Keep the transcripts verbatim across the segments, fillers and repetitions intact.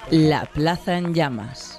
La Plaza en Llamas.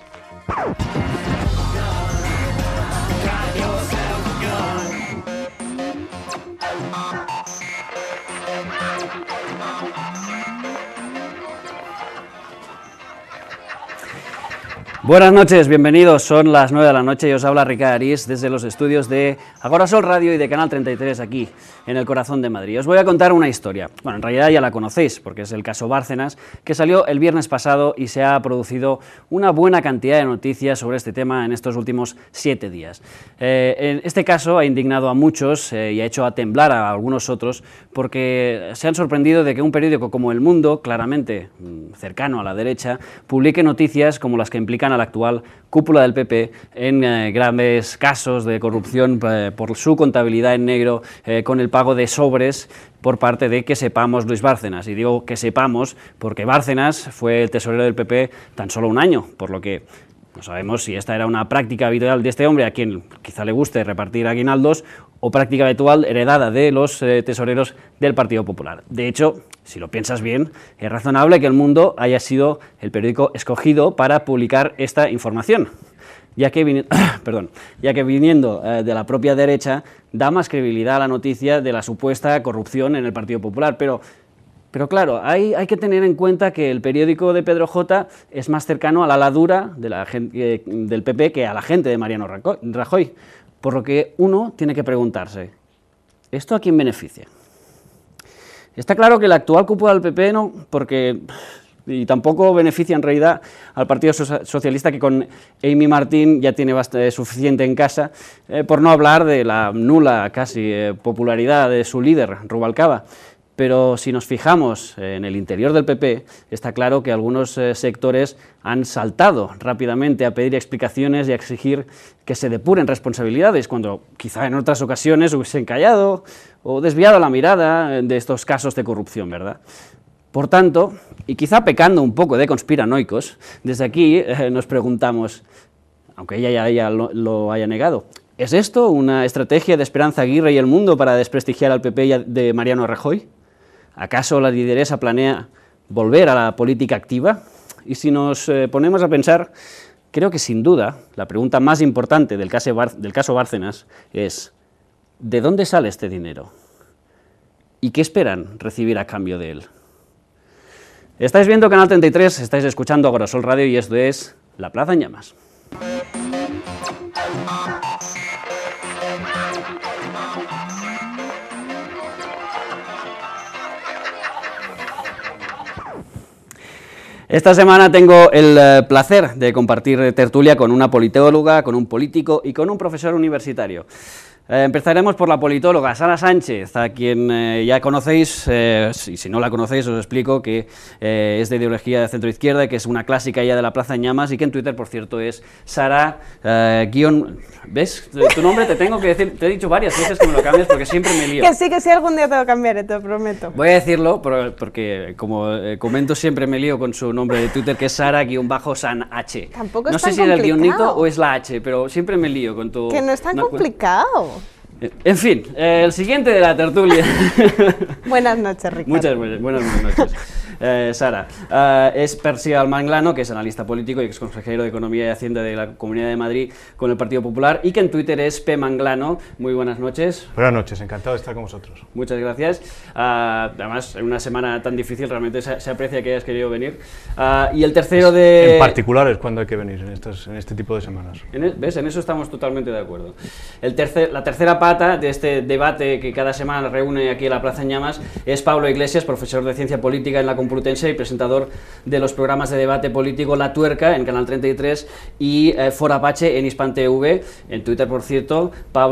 Buenas noches, bienvenidos, son las nueve de la noche y os habla Ricard Arís desde los estudios de Agora Sol Radio y de Canal treinta y tres aquí, en el corazón de Madrid. Os voy a contar una historia, bueno, en realidad ya la conocéis, porque es el caso Bárcenas, que salió el viernes pasado y se ha producido una buena cantidad de noticias sobre este tema en estos últimos siete días. Eh, en este caso ha indignado a muchos eh, y ha hecho a temblar a algunos otros, porque se han sorprendido de que un periódico como El Mundo, claramente cercano a la derecha, publique noticias como las que implican a la actual cúpula del P P en eh, grandes casos de corrupción eh, por su contabilidad en negro eh, con el pago de sobres por parte de que sepamos Luis Bárcenas. Y digo que sepamos porque Bárcenas fue el tesorero del P P tan solo un año, por lo que no sabemos si esta era una práctica habitual de este hombre, a quien quizá le guste repartir aguinaldos, o práctica habitual heredada de los eh, tesoreros del Partido Popular. De hecho, si lo piensas bien, es razonable que El Mundo haya sido el periódico escogido para publicar esta información, ya que, vini perdón, ya que viniendo eh, de la propia derecha da más credibilidad a la noticia de la supuesta corrupción en el Partido Popular, pero... Pero claro, hay, hay que tener en cuenta que el periódico de Pedro J es más cercano a la ala dura de la gente, eh, del P P que a la gente de Mariano Rajoy, por lo que uno tiene que preguntarse, ¿esto a quién beneficia? Está claro que la actual cúpula del P P no, porque... y tampoco beneficia en realidad al Partido Socialista, que con Amy Martín ya tiene bastante, suficiente en casa, eh, por no hablar de la nula casi eh, popularidad de su líder, Rubalcaba. Pero si nos fijamos en el interior del P P, está claro que algunos eh, sectores han saltado rápidamente a pedir explicaciones y a exigir que se depuren responsabilidades, cuando quizá en otras ocasiones hubiesen callado o desviado la mirada de estos casos de corrupción, ¿verdad? Por tanto, y quizá pecando un poco de conspiranoicos, desde aquí eh, nos preguntamos, aunque ella ya, ya lo, lo haya negado, ¿es esto una estrategia de Esperanza Aguirre y El Mundo para desprestigiar al P P de Mariano Rajoy? ¿Acaso la lideresa planea volver a la política activa? Y si nos eh, ponemos a pensar, creo que sin duda la pregunta más importante del caso, Bar del caso Bárcenas es ¿de dónde sale este dinero? ¿Y qué esperan recibir a cambio de él? Estáis viendo Canal treinta y tres, estáis escuchando Agora Sol Radio y esto es La Plaza en Llamas. Esta semana tengo el eh, placer de compartir tertulia con una politóloga, con un político y con un profesor universitario. Eh, empezaremos por la politóloga Sara Sánchez, a quien eh, ya conocéis, eh, si, si no la conocéis os explico que eh, es de ideología de centro-izquierda, que es una clásica ya de la Plaza en Llamas y que en Twitter, por cierto, es Sara eh, guión... ¿Ves? Tu nombre te tengo que decir, te he dicho varias veces que me lo cambies porque siempre me lío. Que sí, que sí, algún día te lo cambiaré, te lo prometo. Voy a decirlo porque, como eh, comento, siempre me lío con su nombre de Twitter, que es Sara guión bajo San H. Tampoco no es sé tan si es el complicado. guionito o es la H, pero siempre me lío con tu... Que no es tan no, complicado. En fin, eh, el siguiente de la tertulia. Buenas noches, Ricardo. Muchas buenas, buenas noches. Eh, Sara, uh, es Percival Manglano, que es analista político y exconsejero de Economía y Hacienda de la Comunidad de Madrid con el Partido Popular, y que en Twitter es P. Manglano. Muy buenas noches. Buenas noches, encantado de estar con vosotros. Muchas gracias. Uh, además, en una semana tan difícil realmente se, se aprecia que hayas querido venir. Uh, y el tercero de... En particular es cuando hay que venir, en, estos, en este tipo de semanas. En el, ¿Ves? En eso estamos totalmente de acuerdo. El tercer, la tercera pata de este debate que cada semana reúne aquí en la Plaza en Llamas es Pablo Iglesias, profesor de Ciencia Política en la Complutense y presentador de los programas de debate político La Tuerca en Canal treinta y tres y eh, Fora Apache en Hispan T V. En Twitter, por cierto,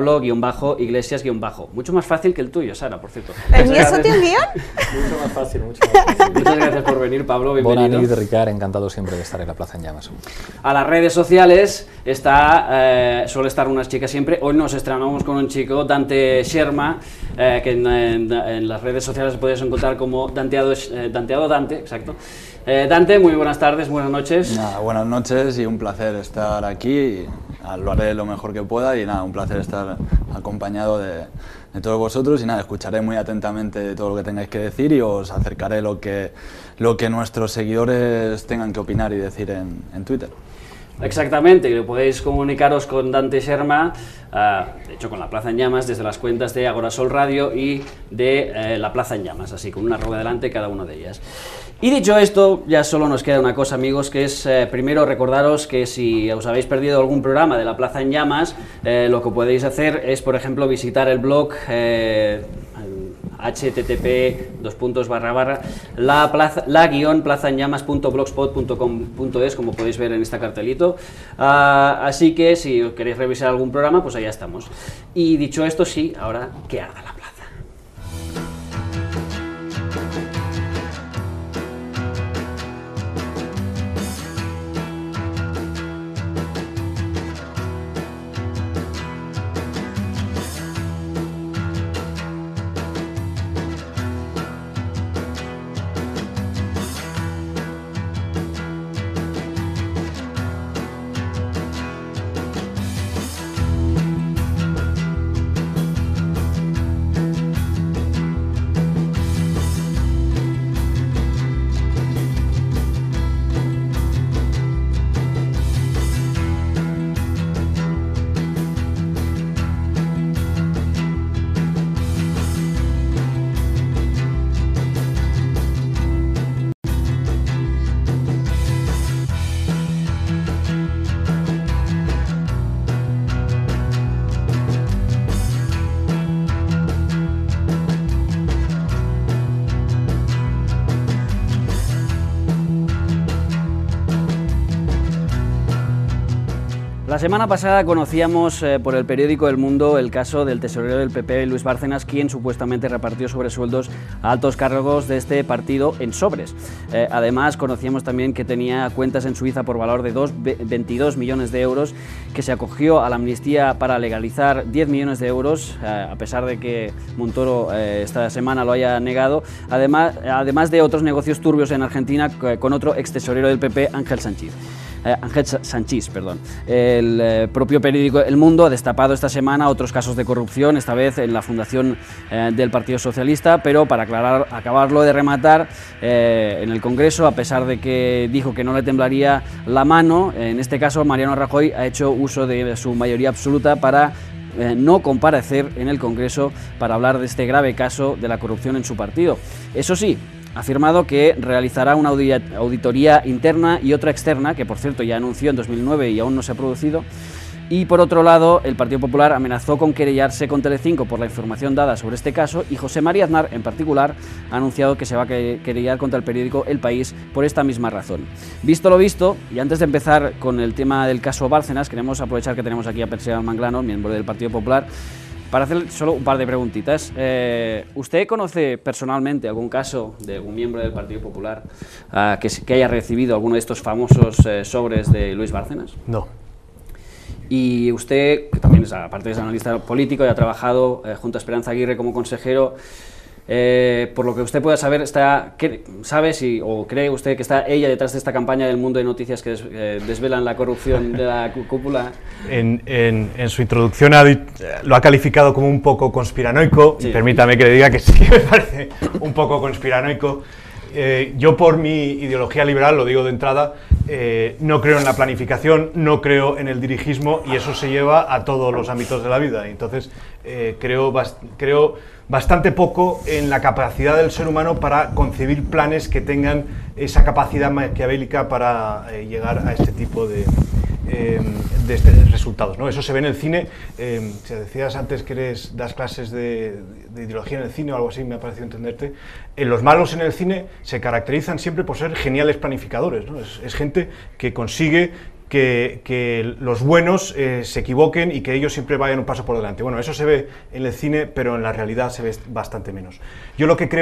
Pablo-Iglesias-. Mucho más fácil que el tuyo, Sara, por cierto. ¿El mío eso tiene un guión? Mucho más fácil, mucho más fácil. Muchas gracias por venir, Pablo, bienvenido. Buenas noches, Ricard, encantado siempre de estar en la Plaza en Llamas. A las redes sociales está, eh, suele estar unas chicas siempre. Hoy nos estrenamos con un chico, Dante Sherma, eh, que en, en, en las redes sociales podéis encontrar como Danteado, eh, Danteado Dante, exacto. Eh, Dante, muy buenas tardes, buenas noches. Nada, buenas noches y un placer estar aquí lo haré lo mejor que pueda y nada, un placer estar acompañado de, de todos vosotros y nada, escucharé muy atentamente todo lo que tengáis que decir y os acercaré lo que, lo que nuestros seguidores tengan que opinar y decir en, en Twitter. Exactamente, que podéis comunicaros con Dante Sherma, uh, de hecho con La Plaza en Llamas, desde las cuentas de Agorasol Radio y de uh, La Plaza en Llamas, así con una arroba delante cada una de ellas. Y dicho esto, ya solo nos queda una cosa, amigos, que es eh, primero recordaros que si os habéis perdido algún programa de La Plaza en Llamas, eh, lo que podéis hacer es, por ejemplo, visitar el blog eh, http dos puntos barra barra la plaza la guión plazaenllamas punto blogspot punto com punto es, como podéis ver en este cartelito. Uh, así que si queréis revisar algún programa, pues allá estamos. Y dicho esto, sí, ahora que arda la plaza. La semana pasada conocíamos eh, por el periódico El Mundo el caso del tesorero del P P, Luis Bárcenas, quien supuestamente repartió sobresueldos a altos cargos de este partido en sobres. Eh, además, conocíamos también que tenía cuentas en Suiza por valor de veintidós millones de euros, que se acogió a la amnistía para legalizar diez millones de euros, eh, a pesar de que Montoro eh, esta semana lo haya negado, además, además de otros negocios turbios en Argentina con otro ex tesorero del P P, Ángel Sanchís. Eh, Ángel Sanchís, perdón. El eh, propio periódico El Mundo ha destapado esta semana otros casos de corrupción, esta vez en la fundación eh, del Partido Socialista, pero para aclarar, acabarlo de rematar, eh, en el Congreso, a pesar de que dijo que no le temblaría la mano, en este caso Mariano Rajoy ha hecho uso de su mayoría absoluta para Eh, no comparecer en el Congreso para hablar de este grave caso de la corrupción en su partido. Eso sí, ha afirmado que realizará una auditoría interna y otra externa, que por cierto ya anunció en dos mil nueve y aún no se ha producido. Y por otro lado, el Partido Popular amenazó con querellarse con Telecinco por la información dada sobre este caso, y José María Aznar, en particular, ha anunciado que se va a querellar contra el periódico El País por esta misma razón. Visto lo visto, y antes de empezar con el tema del caso Bárcenas, queremos aprovechar que tenemos aquí a Percival Manglano, miembro del Partido Popular, para hacer solo un par de preguntitas. Eh, ¿Usted conoce personalmente algún caso de algún miembro del Partido Popular uh, que, que haya recibido alguno de estos famosos eh, sobres de Luis Bárcenas? No. Y usted, que también es, aparte de analista político y ha trabajado eh, junto a Esperanza Aguirre como consejero, eh, por lo que usted pueda saber, está, ¿qué, ¿sabe si o cree usted que está ella detrás de esta campaña del Mundo de Noticias que des, eh, desvelan la corrupción de la cúpula? En, en, en su introducción ha, lo ha calificado como un poco conspiranoico, sí. Permítame que le diga que sí que me parece un poco conspiranoico. Eh, yo, por mi ideología liberal, lo digo de entrada, eh, no creo en la planificación, no creo en el dirigismo, y eso se lleva a todos los ámbitos de la vida. Entonces, eh, creo, bast creo bastante poco en la capacidad del ser humano para concebir planes que tengan esa capacidad maquiavélica para eh, llegar a este tipo de, eh, de este, resultados, ¿no? Eso se ve en el cine. Eh, si decías antes que eres, das clases de, de ideología en el cine o algo así, me ha parecido entenderte. En los malos en el cine se caracterizan siempre por ser geniales planificadores, ¿no? Es, es gente que consigue que, que los buenos eh, se equivoquen y que ellos siempre vayan un paso por delante. Bueno, eso se ve en el cine, pero en la realidad se ve bastante menos. Yo lo que creo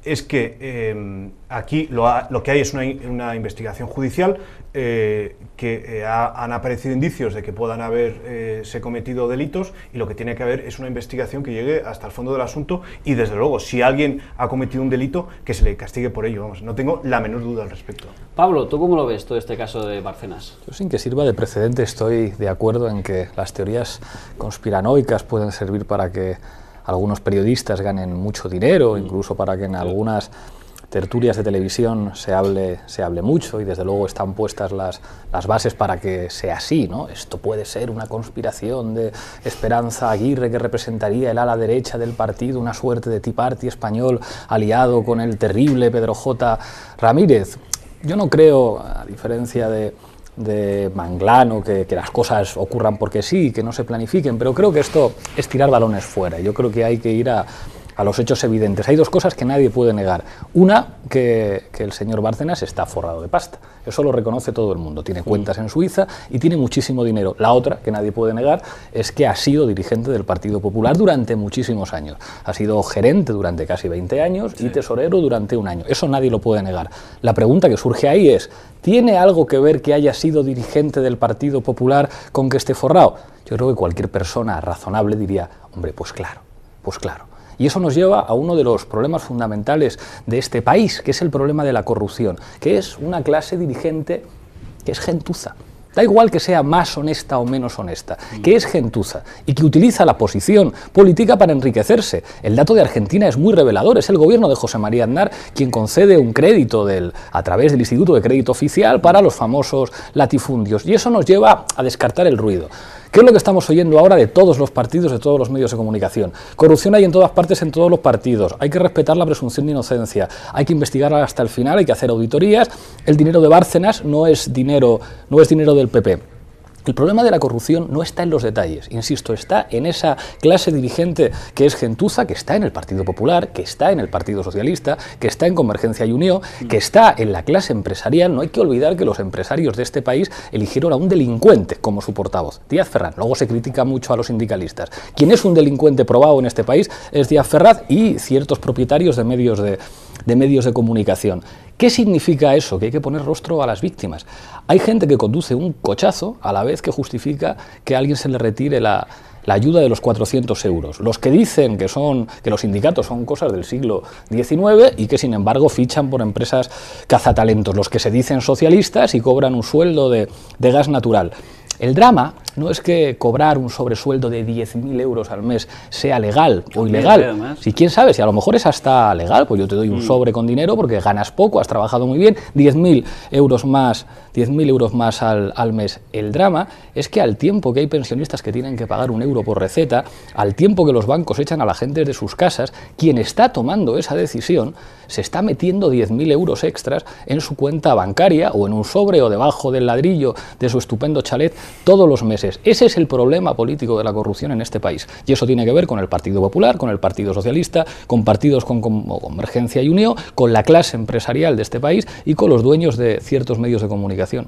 es que eh, aquí lo, ha, lo que hay es una, una investigación judicial, eh, que eh, ha, han aparecido indicios de que puedan haberse eh, cometido delitos, y lo que tiene que haber es una investigación que llegue hasta el fondo del asunto, y desde luego, si alguien ha cometido un delito, que se le castigue por ello. Vamos, no tengo la menor duda al respecto. Pablo, ¿tú cómo lo ves todo este caso de Bárcenas? Yo, sin que sirva de precedente, estoy de acuerdo en que las teorías conspiranoicas pueden servir para que algunos periodistas ganen mucho dinero, incluso para que en algunas tertulias de televisión se hable, se hable mucho, y desde luego están puestas las, las bases para que sea así, ¿no? Esto puede ser una conspiración de Esperanza Aguirre, que representaría el ala derecha del partido, una suerte de Tea Party español aliado con el terrible Pedro J. Ramírez. Yo no creo, a diferencia de... de Manglano, que, que las cosas ocurran porque sí, que no se planifiquen, pero creo que esto es tirar balones fuera. Yo creo que hay que ir a, a los hechos evidentes. Hay dos cosas que nadie puede negar. Una, que, que el señor Bárcenas está forrado de pasta. Eso lo reconoce todo el mundo. Tiene cuentas en Suiza y tiene muchísimo dinero. La otra, que nadie puede negar, es que ha sido dirigente del Partido Popular durante muchísimos años. Ha sido gerente durante casi veinte años y tesorero durante un año. Eso nadie lo puede negar. La pregunta que surge ahí es: ¿tiene algo que ver que haya sido dirigente del Partido Popular con que esté forrado? Yo creo que cualquier persona razonable diría, hombre, pues claro, pues claro. Y eso nos lleva a uno de los problemas fundamentales de este país, que es el problema de la corrupción, que es una clase dirigente que es gentuza. Da igual que sea más honesta o menos honesta, que es gentuza y que utiliza la posición política para enriquecerse. El dato de Argentina es muy revelador. Es el gobierno de José María Aznar quien concede un crédito del, a través del Instituto de Crédito Oficial para los famosos latifundios. Y eso nos lleva a descartar el ruido. ¿Qué es lo que estamos oyendo ahora de todos los partidos, de todos los medios de comunicación? Corrupción hay en todas partes, en todos los partidos. Hay que respetar la presunción de inocencia. Hay que investigarla hasta el final, hay que hacer auditorías. El dinero de Bárcenas no es dinero, no es dinero del P P. El problema de la corrupción no está en los detalles, insisto, está en esa clase dirigente que es gentuza, que está en el Partido Popular, que está en el Partido Socialista, que está en Convergencia y Unió, que está en la clase empresarial. No hay que olvidar que los empresarios de este país eligieron a un delincuente como su portavoz, Díaz Ferraz. Luego se critica mucho a los sindicalistas. Quien es un delincuente probado en este país es Díaz Ferraz y ciertos propietarios de medios de, de medios de comunicación. ¿Qué significa eso? Que hay que poner rostro a las víctimas. Hay gente que conduce un cochazo a la vez que justifica que a alguien se le retire la, la ayuda de los cuatrocientos euros. Los que dicen que, son, que los sindicatos son cosas del siglo diecinueve y que sin embargo fichan por empresas cazatalentos. Los que se dicen socialistas y cobran un sueldo de, de gas natural. El drama no es que cobrar un sobresueldo de diez mil euros al mes sea legal o ilegal. Si quién sabe, si a lo mejor es hasta legal, pues yo te doy un sobre con dinero porque ganas poco, has trabajado muy bien, diez mil euros más, diez mil euros más al, al mes. El drama es que al tiempo que hay pensionistas que tienen que pagar un euro por receta, al tiempo que los bancos echan a la gente de sus casas, quien está tomando esa decisión se está metiendo diez mil euros extras en su cuenta bancaria o en un sobre o debajo del ladrillo de su estupendo chalet todos los meses. Ese es el problema político de la corrupción en este país. Y eso tiene que ver con el Partido Popular, con el Partido Socialista, con partidos con, como Convergencia y Unió, con la clase empresarial de este país y con los dueños de ciertos medios de comunicación.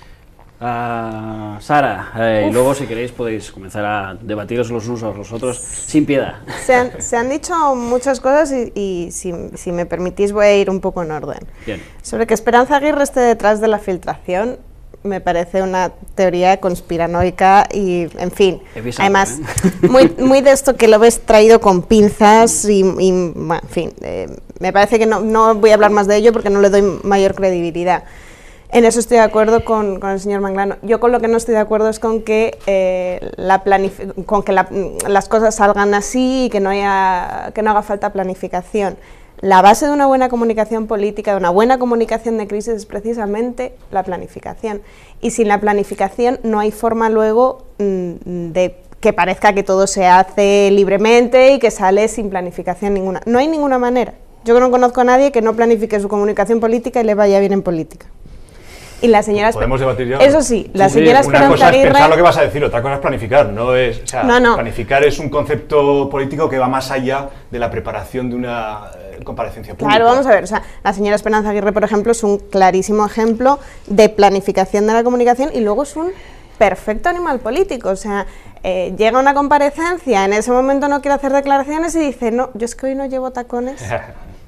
Uh, Sara, eh, y luego si queréis podéis comenzar a debatiros los unos a los otros sin piedad. Se han, se han dicho muchas cosas y, y si, si me permitís voy a ir un poco en orden. Bien. Sobre que Esperanza Aguirre esté detrás de la filtración, me parece una teoría conspiranoica y, en fin, Evisado, además, ¿eh? muy, muy de esto que lo ves traído con pinzas y, y bueno, en fin, eh, me parece que no, no voy a hablar más de ello porque no le doy mayor credibilidad. En eso estoy de acuerdo con, con el señor Manglano. Yo con lo que no estoy de acuerdo es con que, eh, la con que la, las cosas salgan así y que no, haya, que no haga falta planificación. La base de una buena comunicación política, de una buena comunicación de crisis, es precisamente la planificación. Y sin la planificación no hay forma luego mmm, de que parezca que todo se hace libremente y que sale sin planificación ninguna. No hay ninguna manera. Yo no conozco a nadie que no planifique su comunicación política y le vaya bien en política. Y la señora podemos debatir ya. Eso sí, la sí, señora sí, Esperanza Aguirre... Una cosa Aguirre... es pensar lo que vas a decir, otra cosa es planificar, no es... O sea, no, no. planificar es un concepto político que va más allá de la preparación de una eh, comparecencia pública. Claro, vamos a ver, o sea, la señora Esperanza Aguirre, por ejemplo, es un clarísimo ejemplo de planificación de la comunicación y luego es un perfecto animal político, o sea, eh, llega una comparecencia, en ese momento no quiere hacer declaraciones y dice, no, yo es que hoy no llevo tacones.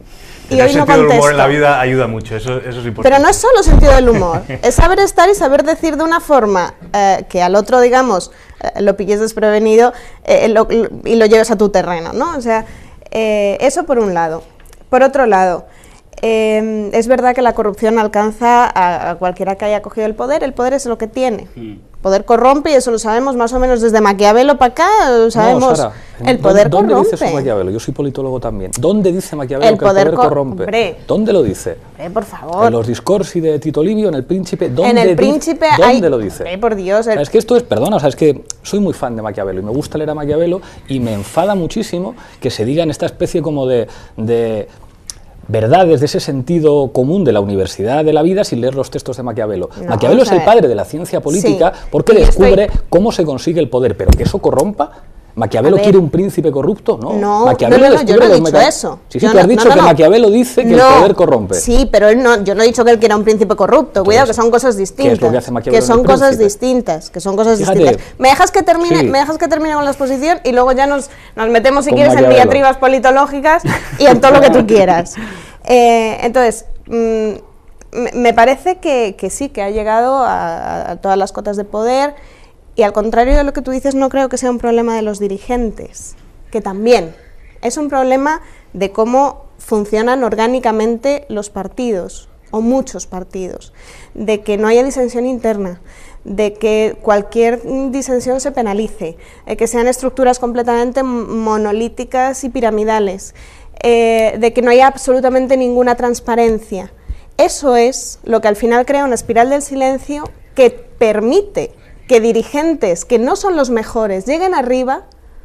y Tener hoy no sentido del contesto. humor en la vida ayuda mucho, eso, eso es importante. Pero no es solo sentido del humor, es saber estar y saber decir de una forma eh, que al otro, digamos, eh, lo pilles desprevenido eh, lo, lo, y lo lleves a tu terreno, ¿no? O sea, eh, eso por un lado. Por otro lado, eh, es verdad que la corrupción alcanza a, a cualquiera que haya cogido el poder, el poder es lo que tiene. Mm. Poder corrompe y eso lo sabemos más o menos desde Maquiavelo para acá, lo sabemos. No, Sara, el poder ¿dónde corrompe. dice eso Maquiavelo? Yo soy politólogo también. ¿Dónde dice Maquiavelo el que el poder cor corrompe? Hombre. ¿Dónde lo dice? Hombre, por favor. En los discorsi de Tito Livio, en El Príncipe, ¿dónde, en el di príncipe ¿dónde hay... lo dice? Hombre, por Dios. El... O sea, es que esto es, perdona, o sea, es que soy muy fan de Maquiavelo y me gusta leer a Maquiavelo y me enfada muchísimo que se diga en esta especie como de... de verdades de ese sentido común de la universidad de la vida sin leer los textos de Maquiavelo. No, Maquiavelo es el padre de la ciencia política sí, porque descubre estoy... cómo se consigue el poder, pero que eso corrompa. ¿Maquiavelo quiere un príncipe corrupto? No, no, Maquiavelo no, no, no yo no he dicho eso. Sí, sí, yo tú has no, dicho no, no, que no. Maquiavelo dice que no, el poder corrompe. Sí, pero él no, yo no he dicho que él quiera un príncipe corrupto. Cuidado, que son cosas distintas. ¿Qué es lo que hace Maquiavelo que son en el cosas príncipe? distintas, que son cosas Fíjate, distintas. ¿Me dejas que termine, sí. me dejas que termine con la exposición y luego ya nos, nos metemos, si con quieres, Maquiavelo. en diatribas politológicas y en todo lo que tú quieras? Eh, entonces, mmm, me parece que, que sí, que ha llegado a, a todas las cotas de poder y al contrario de lo que tú dices, no creo que sea un problema de los dirigentes, que también es un problema de cómo funcionan orgánicamente los partidos, o muchos partidos, de que no haya disensión interna, de que cualquier disensión se penalice, de que sean estructuras completamente monolíticas y piramidales, eh, de que no haya absolutamente ninguna transparencia. Eso es lo que al final crea una espiral del silencio que permite que dirigentes que no son los mejores lleguen arriba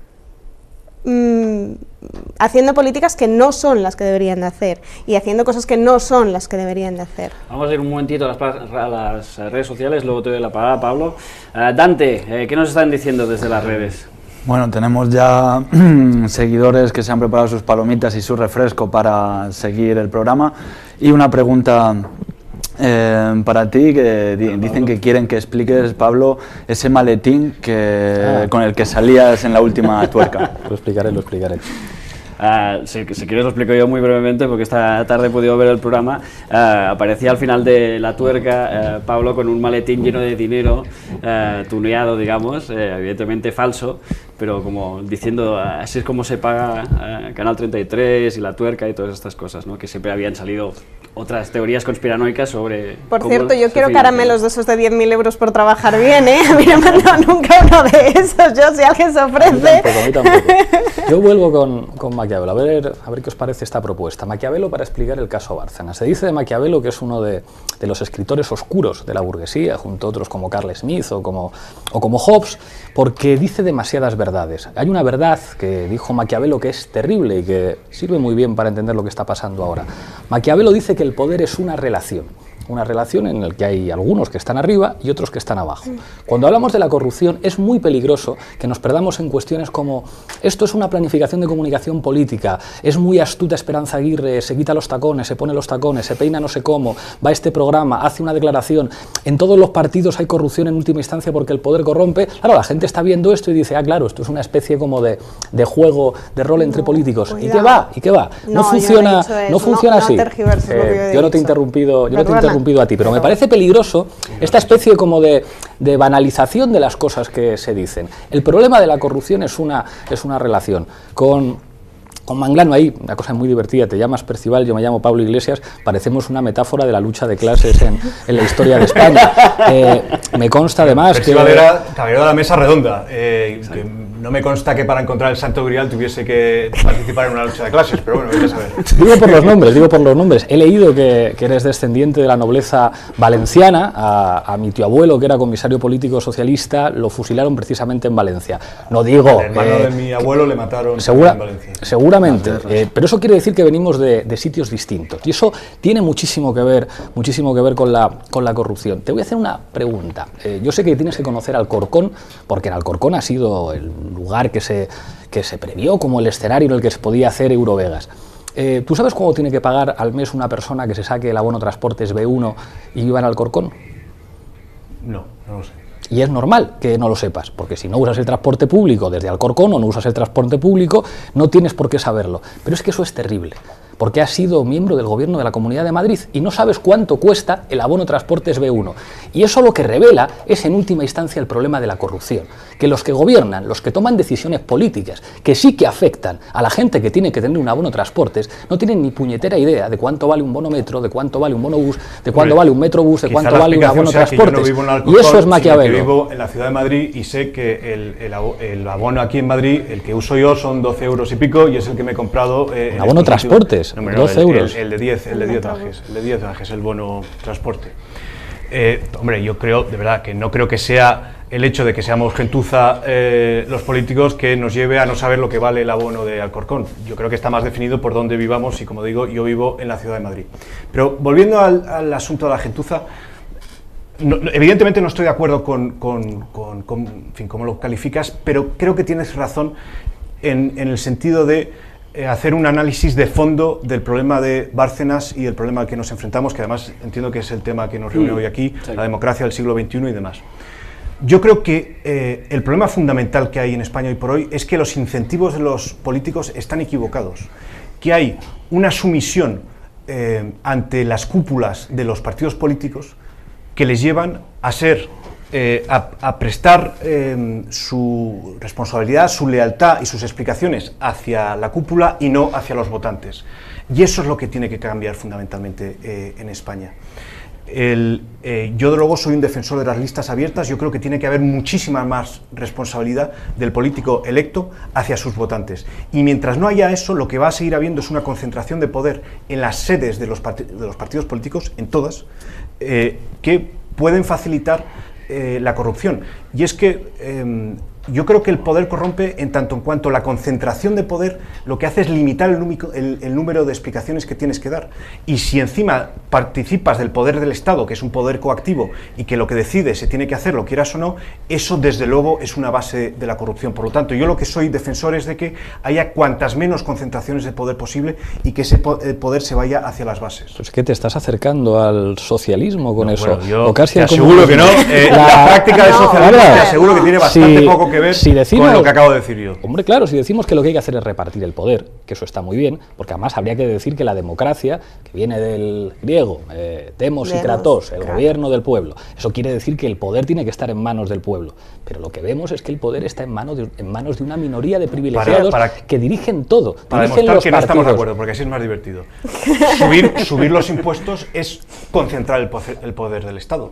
mmm, haciendo políticas que no son las que deberían de hacer y haciendo cosas que no son las que deberían de hacer. Vamos a ir un momentito a las, a las redes sociales, luego te doy la palabra, Pablo. Uh, Dante, eh, ¿qué nos están diciendo desde las redes? Bueno, tenemos ya seguidores que se han preparado sus palomitas y su refresco para seguir el programa y una pregunta eh, para ti, que di dicen que quieren que expliques, Pablo, ese maletín que, ah. con el que salías en la última tuerca. Lo explicaré, lo explicaré. Uh, si, si quieres lo explico yo muy brevemente porque esta tarde he podido ver el programa. Uh, aparecía al final de la tuerca uh, Pablo con un maletín lleno de dinero uh, tuneado, digamos, uh, evidentemente falso, pero como diciendo uh, así es como se paga uh, Canal treinta y tres y la tuerca y todas estas cosas, ¿no? Que siempre habían salido otras teorías conspiranoicas sobre... Por cierto, yo quiero caramelos de esos de diez mil euros por trabajar bien, ¿eh? A mí no me han dado nunca uno de esos, yo si alguien se ofrece... A mí tampoco, a mí tampoco. Yo vuelvo con, con Maquiavelo, a ver, a ver qué os parece esta propuesta. Maquiavelo para explicar el caso Bárcenas. Se dice de Maquiavelo que es uno de, de los escritores oscuros de la burguesía, junto a otros como Carl Smith o como, o como Hobbes, porque dice demasiadas verdades. Hay una verdad que dijo Maquiavelo que es terrible y que sirve muy bien para entender lo que está pasando ahora. Maquiavelo dice que el poder es una relación, una relación en la que hay algunos que están arriba y otros que están abajo. Cuando hablamos de la corrupción es muy peligroso que nos perdamos en cuestiones como esto es una planificación de comunicación política, es muy astuta Esperanza Aguirre, se quita los tacones, se pone los tacones, se peina no sé cómo, va a este programa, hace una declaración, en todos los partidos hay corrupción en última instancia porque el poder corrompe. Claro, la gente está viendo esto y dice, ah, claro, esto es una especie como de, de juego, de rol entre no, políticos. Cuidado. ¿Y qué va? ¿Y qué va? No, no funciona, no, no funciona no, así. Eh, yo no te he interrumpido, yo no te he interrumpido a ti, pero me parece peligroso esta especie como de, de banalización de las cosas que se dicen. El problema de la corrupción es una, es una relación con... Con Manglano hay una cosa muy divertida, te llamas Percival, yo me llamo Pablo Iglesias, parecemos una metáfora de la lucha de clases en, en la historia de España. Eh, me consta además Percival que... Percival era caballero de la mesa redonda, eh, que no me consta que para encontrar el Santo Grial tuviese que participar en una lucha de clases, pero bueno, hay que saber. Digo por los nombres, digo por los nombres. He leído que, que eres descendiente de la nobleza valenciana, a, a mi tío abuelo, que era comisario político socialista, lo fusilaron precisamente en Valencia. No digo... El hermano eh, de mi abuelo le mataron segura, en Valencia. Segura Seguramente, eh, pero eso quiere decir que venimos de, de sitios distintos y eso tiene muchísimo que ver, muchísimo que ver con la, con la corrupción. Te voy a hacer una pregunta. Eh, yo sé que tienes que conocer Alcorcón, porque en Alcorcón ha sido el lugar que se, que se previó como el escenario en el que se podía hacer Eurovegas. Eh, ¿Tú sabes cuánto tiene que pagar al mes una persona que se saque el abono transportes B uno y viva en Alcorcón? No, no lo sé. Y es normal que no lo sepas, porque si no usas el transporte público desde Alcorcón o no usas el transporte público, no tienes por qué saberlo. Pero es que eso es terrible, porque has sido miembro del gobierno de la Comunidad de Madrid y no sabes cuánto cuesta el abono transportes B uno. Y eso lo que revela es en última instancia el problema de la corrupción, que los que gobiernan, los que toman decisiones políticas, que sí que afectan a la gente que tiene que tener un abono transportes, no tienen ni puñetera idea de cuánto vale un bono metro, de cuánto vale un bono bus, de cuánto vale un metrobús, de cuánto vale un abono transportes. No y eso es Maquiavelo. Yo vivo en la ciudad de Madrid y sé que el, el, el abono aquí en Madrid, el que uso yo, son doce euros y pico y es el que me he comprado. Eh, un abono transportes, no, doce euros. El, el de diez, el de diez bajes, el de diez bajes, el bono transporte. Eh, hombre, yo creo, de verdad, que no creo que sea el hecho de que seamos gentuza eh, los políticos que nos lleve a no saber lo que vale el abono de Alcorcón. Yo creo que está más definido por dónde vivamos y, como digo, yo vivo en la ciudad de Madrid. Pero volviendo al, al asunto de la gentuza, no, evidentemente no estoy de acuerdo con, con, con, con en fin, cómo lo calificas, pero creo que tienes razón en, en el sentido de eh, hacer un análisis de fondo del problema de Bárcenas y el problema al que nos enfrentamos, que además entiendo que es el tema que nos reúne mm, hoy aquí, sí. La democracia del siglo veintiuno y demás. Yo creo que eh, el problema fundamental que hay en España hoy por hoy es que los incentivos de los políticos están equivocados, que hay una sumisión eh, ante las cúpulas de los partidos políticos que les llevan a ser, eh, a, a prestar eh, su responsabilidad, su lealtad y sus explicaciones hacia la cúpula y no hacia los votantes. Y eso es lo que tiene que cambiar fundamentalmente eh, en España. El, eh, yo, de luego, soy un defensor de las listas abiertas. Yo creo que tiene que haber muchísima más responsabilidad del político electo hacia sus votantes. Y mientras no haya eso, lo que va a seguir habiendo es una concentración de poder en las sedes de los, part de los partidos políticos, en todas, eh, que pueden facilitar eh, la corrupción. Y es que eh, yo creo que el poder corrompe en tanto en cuanto la concentración de poder lo que hace es limitar el, el, el número de explicaciones que tienes que dar. Y si encima participas del poder del Estado, que es un poder coactivo y que lo que decide se tiene que hacer, lo quieras o no, eso desde luego es una base de la corrupción. Por lo tanto, yo lo que soy defensor es de que haya cuantas menos concentraciones de poder posible y que ese poder se vaya hacia las bases. Pues que te estás acercando al socialismo con no, eso. Bueno, yo o casi te aseguro que no. Eh, la, la práctica del socialismo te aseguro que tiene bastante si, poco que ver si decimos, con lo que acabo de decir yo. Hombre, claro, si decimos que lo que hay que hacer es repartir el poder, que eso está muy bien, porque además habría que decir que la democracia, que viene del griego, eh, demos y kratos, el claro. gobierno del pueblo, eso quiere decir que el poder tiene que estar en manos del pueblo. Pero lo que vemos es que el poder está en manos de, en manos de una minoría de privilegiados para, para, que dirigen todo. Para dirigen demostrar los que no partidos. estamos de acuerdo, porque así es más divertido. Subir, subir los impuestos es concentrar el poder, el poder del Estado.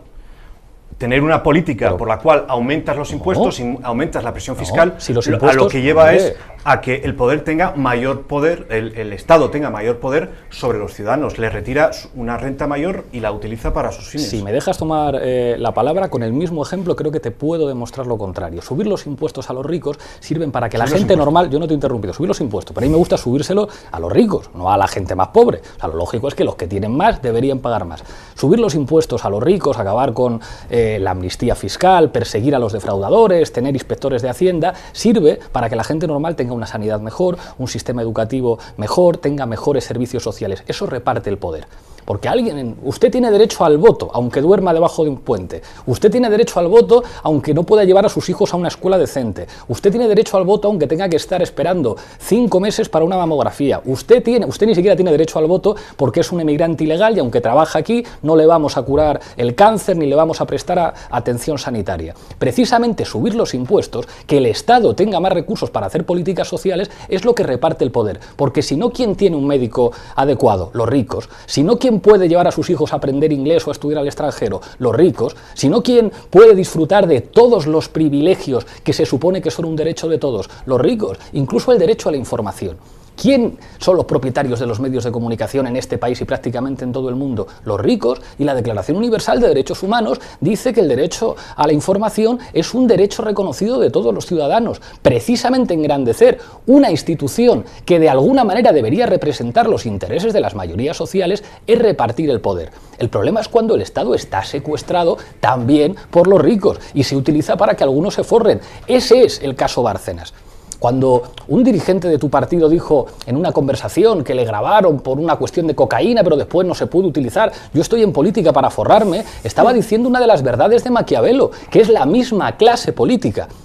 Tener una política Pero, por la cual aumentas los impuestos no, y aumentas la presión fiscal, no, si los impuestos, a lo que lleva hombre. es a que el poder tenga mayor poder, el, el Estado tenga mayor poder sobre los ciudadanos, les retira una renta mayor y la utiliza para sus fines. Si me dejas tomar eh, la palabra, con el mismo ejemplo creo que te puedo demostrar lo contrario. Subir los impuestos a los ricos sirven para que subir la gente normal, yo no te he interrumpido, subir los impuestos, pero a mí me gusta subírselo a los ricos, no a la gente más pobre. O sea, lo lógico es que los que tienen más deberían pagar más. Subir los impuestos a los ricos, acabar con eh, la amnistía fiscal, perseguir a los defraudadores, tener inspectores de Hacienda, sirve para que la gente normal tenga una sanidad mejor, un sistema educativo mejor, tenga mejores servicios sociales. Eso reparte el poder. Porque alguien, usted tiene derecho al voto, aunque duerma debajo de un puente. Usted tiene derecho al voto, aunque no pueda llevar a sus hijos a una escuela decente. Usted tiene derecho al voto, aunque tenga que estar esperando cinco meses para una mamografía. Usted tiene, usted ni siquiera tiene derecho al voto porque es un emigrante ilegal y aunque trabaja aquí, no le vamos a curar el cáncer ni le vamos a prestar a, atención sanitaria. Precisamente subir los impuestos, que el Estado tenga más recursos para hacer políticas sociales, es lo que reparte el poder. Porque si no, ¿quién tiene un médico adecuado? Los ricos. Si no, ¿quién puede llevar a sus hijos a aprender inglés o a estudiar al extranjero? Los ricos. Si no, ¿quién puede disfrutar de todos los privilegios que se supone que son un derecho de todos? Los ricos. Incluso el derecho a la información. ¿Quién son los propietarios de los medios de comunicación en este país y prácticamente en todo el mundo? Los ricos. Y la Declaración Universal de Derechos Humanos dice que el derecho a la información es un derecho reconocido de todos los ciudadanos. Precisamente engrandecer una institución que de alguna manera debería representar los intereses de las mayorías sociales es repartir el poder. El problema es cuando el Estado está secuestrado también por los ricos y se utiliza para que algunos se forren. Ese es el caso Bárcenas. Cuando un dirigente de tu partido dijo en una conversación que le grabaron por una cuestión de cocaína, pero después no se pudo utilizar, yo estoy en política para forrarme, estaba diciendo una de las verdades de Maquiavelo, que es la misma clase política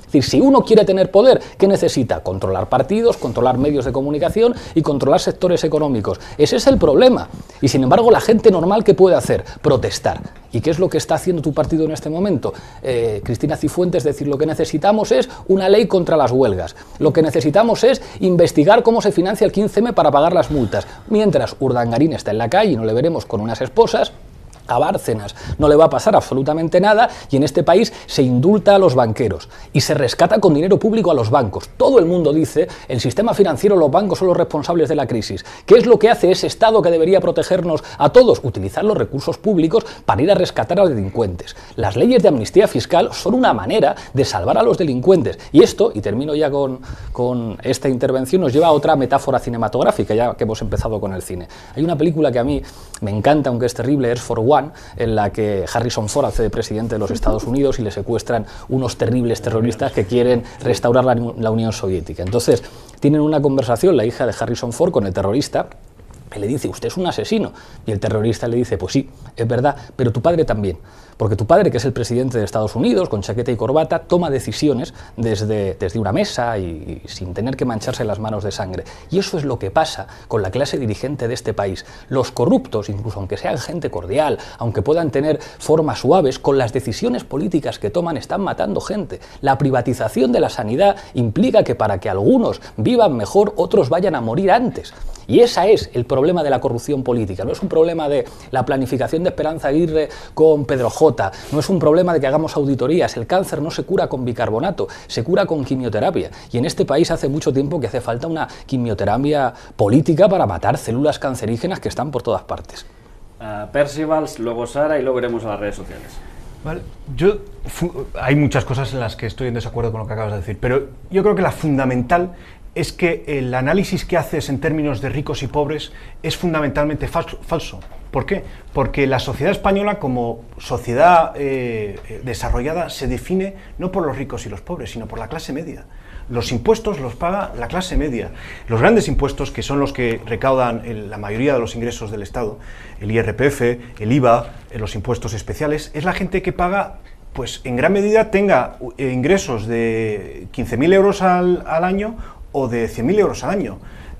Es decir, si uno quiere tener poder, ¿qué necesita? Controlar partidos, controlar medios de comunicación y controlar sectores económicos. Ese es el problema. Y sin embargo, la gente normal, ¿qué puede hacer? Protestar. ¿Y qué es lo que está haciendo tu partido en este momento? Eh, Cristina Cifuentes decir, lo que necesitamos es una ley contra las huelgas. Lo que necesitamos es investigar cómo se financia el quince eme para pagar las multas. Mientras Urdangarín está en la calle y no le veremos con unas esposas, a Bárcenas no le va a pasar absolutamente nada y en este país se indulta a los banqueros y se rescata con dinero público a los bancos. Todo el mundo dice, el sistema financiero, los bancos son los responsables de la crisis. ¿Qué es lo que hace ese Estado que debería protegernos a todos? Utilizar los recursos públicos para ir a rescatar a los delincuentes. Las leyes de amnistía fiscal son una manera de salvar a los delincuentes. Y esto, y termino ya con, con esta intervención, nos lleva a otra metáfora cinematográfica, ya que hemos empezado con el cine. Hay una película que a mí me encanta, aunque es terrible, Air Force One, en la que Harrison Ford hace de presidente de los Estados Unidos y le secuestran unos terribles terroristas que quieren restaurar la, la Unión Soviética. Entonces, tienen una conversación la hija de Harrison Ford con el terrorista, que le dice, usted es un asesino, y el terrorista le dice, pues sí, es verdad, pero tu padre también. Porque tu padre, que es el presidente de Estados Unidos, con chaqueta y corbata, toma decisiones desde, desde una mesa y, y sin tener que mancharse las manos de sangre. Y eso es lo que pasa con la clase dirigente de este país. Los corruptos, incluso aunque sean gente cordial, aunque puedan tener formas suaves, con las decisiones políticas que toman están matando gente. La privatización de la sanidad implica que para que algunos vivan mejor, otros vayan a morir antes. Y ese es el problema de la corrupción política. No es un problema de la planificación de Esperanza Aguirre con Pedro J. No es un problema de que hagamos auditorías. El cáncer no se cura con bicarbonato, se cura con quimioterapia. Y en este país hace mucho tiempo que hace falta una quimioterapia política para matar células cancerígenas que están por todas partes. Uh, Percival, luego Sara y luego iremos a las redes sociales. Vale. Yo, hay muchas cosas en las que estoy en desacuerdo con lo que acabas de decir, pero yo creo que la fundamental es que el análisis que haces en términos de ricos y pobres es fundamentalmente falso. ¿Por qué? Porque la sociedad española como sociedad eh, desarrollada se define no por los ricos y los pobres, sino por la clase media. Los impuestos los paga la clase media. Los grandes impuestos, que son los que recaudan el, la mayoría de los ingresos del Estado, el I R P F, el I V A, eh, los impuestos especiales, es la gente que paga, pues en gran medida tenga eh, ingresos de quince mil euros al, al año o de cien mil euros al año.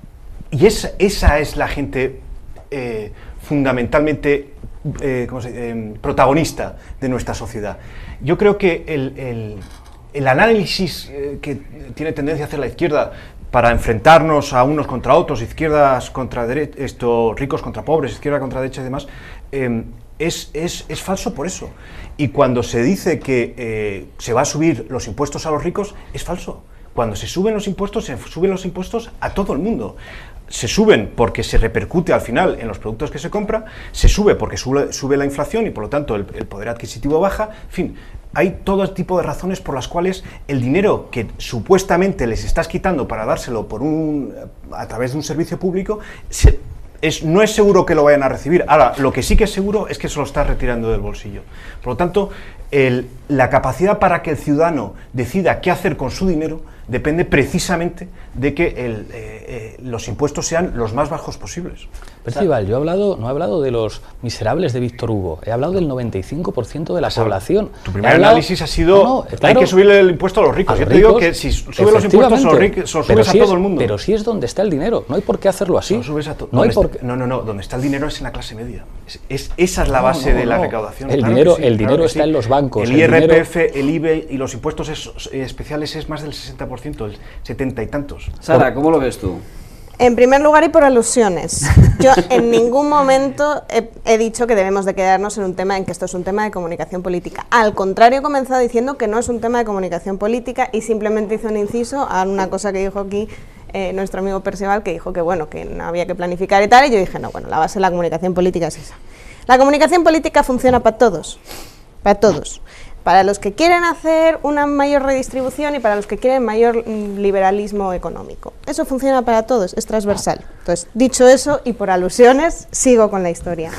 Y esa, esa es la gente eh, fundamentalmente eh, ¿cómo se dice? Eh, protagonista de nuestra sociedad. Yo creo que el, el, el análisis eh, que tiene tendencia a hacer la izquierda para enfrentarnos a unos contra otros, izquierdas contra derechas, esto, ricos contra pobres, izquierda contra derecha y demás, eh, es, es, es falso por eso. Y cuando se dice que eh, se va a subir los impuestos a los ricos, es falso. Cuando se suben los impuestos, se suben los impuestos a todo el mundo. Se suben porque se repercute al final en los productos que se compra, se sube porque sube, sube la inflación y por lo tanto el, el poder adquisitivo baja, en fin, hay todo tipo de razones por las cuales el dinero que supuestamente les estás quitando para dárselo por un, a través de un servicio público, se, es, no es seguro que lo vayan a recibir. Ahora, lo que sí que es seguro es que se lo estás retirando del bolsillo. Por lo tanto, el, la capacidad para que el ciudadano decida qué hacer con su dinero depende precisamente de que el, eh, eh, los impuestos sean los más bajos posibles. Percival, yo he hablado, no he hablado de los miserables de Víctor Hugo, he hablado del noventa y cinco por ciento de la Claro, población. Tu primer hablado, análisis ha sido, no, no, claro, hay que subirle el impuesto a los ricos. a Yo los te digo ricos, que si subes los impuestos a los ricos, se los subes a si todo es, el mundo. Pero si es donde está el dinero, no hay por qué hacerlo así. Se lo subes a to- no, hay está- por qué- no, no, no, donde está el dinero es en la clase media. Es, es- esa es la No, base no, de la no. recaudación. El Claro dinero- que sí, el claro dinero que está sí. en los bancos, El el I R P dinero- F, el I V A y los impuestos es- especiales es más del sesenta por ciento, el setenta y tantos. Sara, ¿cómo lo ves tú? En primer lugar y por alusiones. Yo en ningún momento he, he dicho que debemos de quedarnos en un tema en que esto es un tema de comunicación política. Al contrario, he comenzado diciendo que no es un tema de comunicación política y simplemente hice un inciso a una cosa que dijo aquí eh, nuestro amigo Percival, que dijo que bueno, que no había que planificar y tal, y yo dije, no, bueno, la base de la comunicación política es esa. La comunicación política funciona para todos, para todos. Para los que quieren hacer una mayor redistribución y para los que quieren mayor mm, liberalismo económico. Eso funciona para todos, es transversal. Entonces, dicho eso, y por alusiones, sigo con la historia.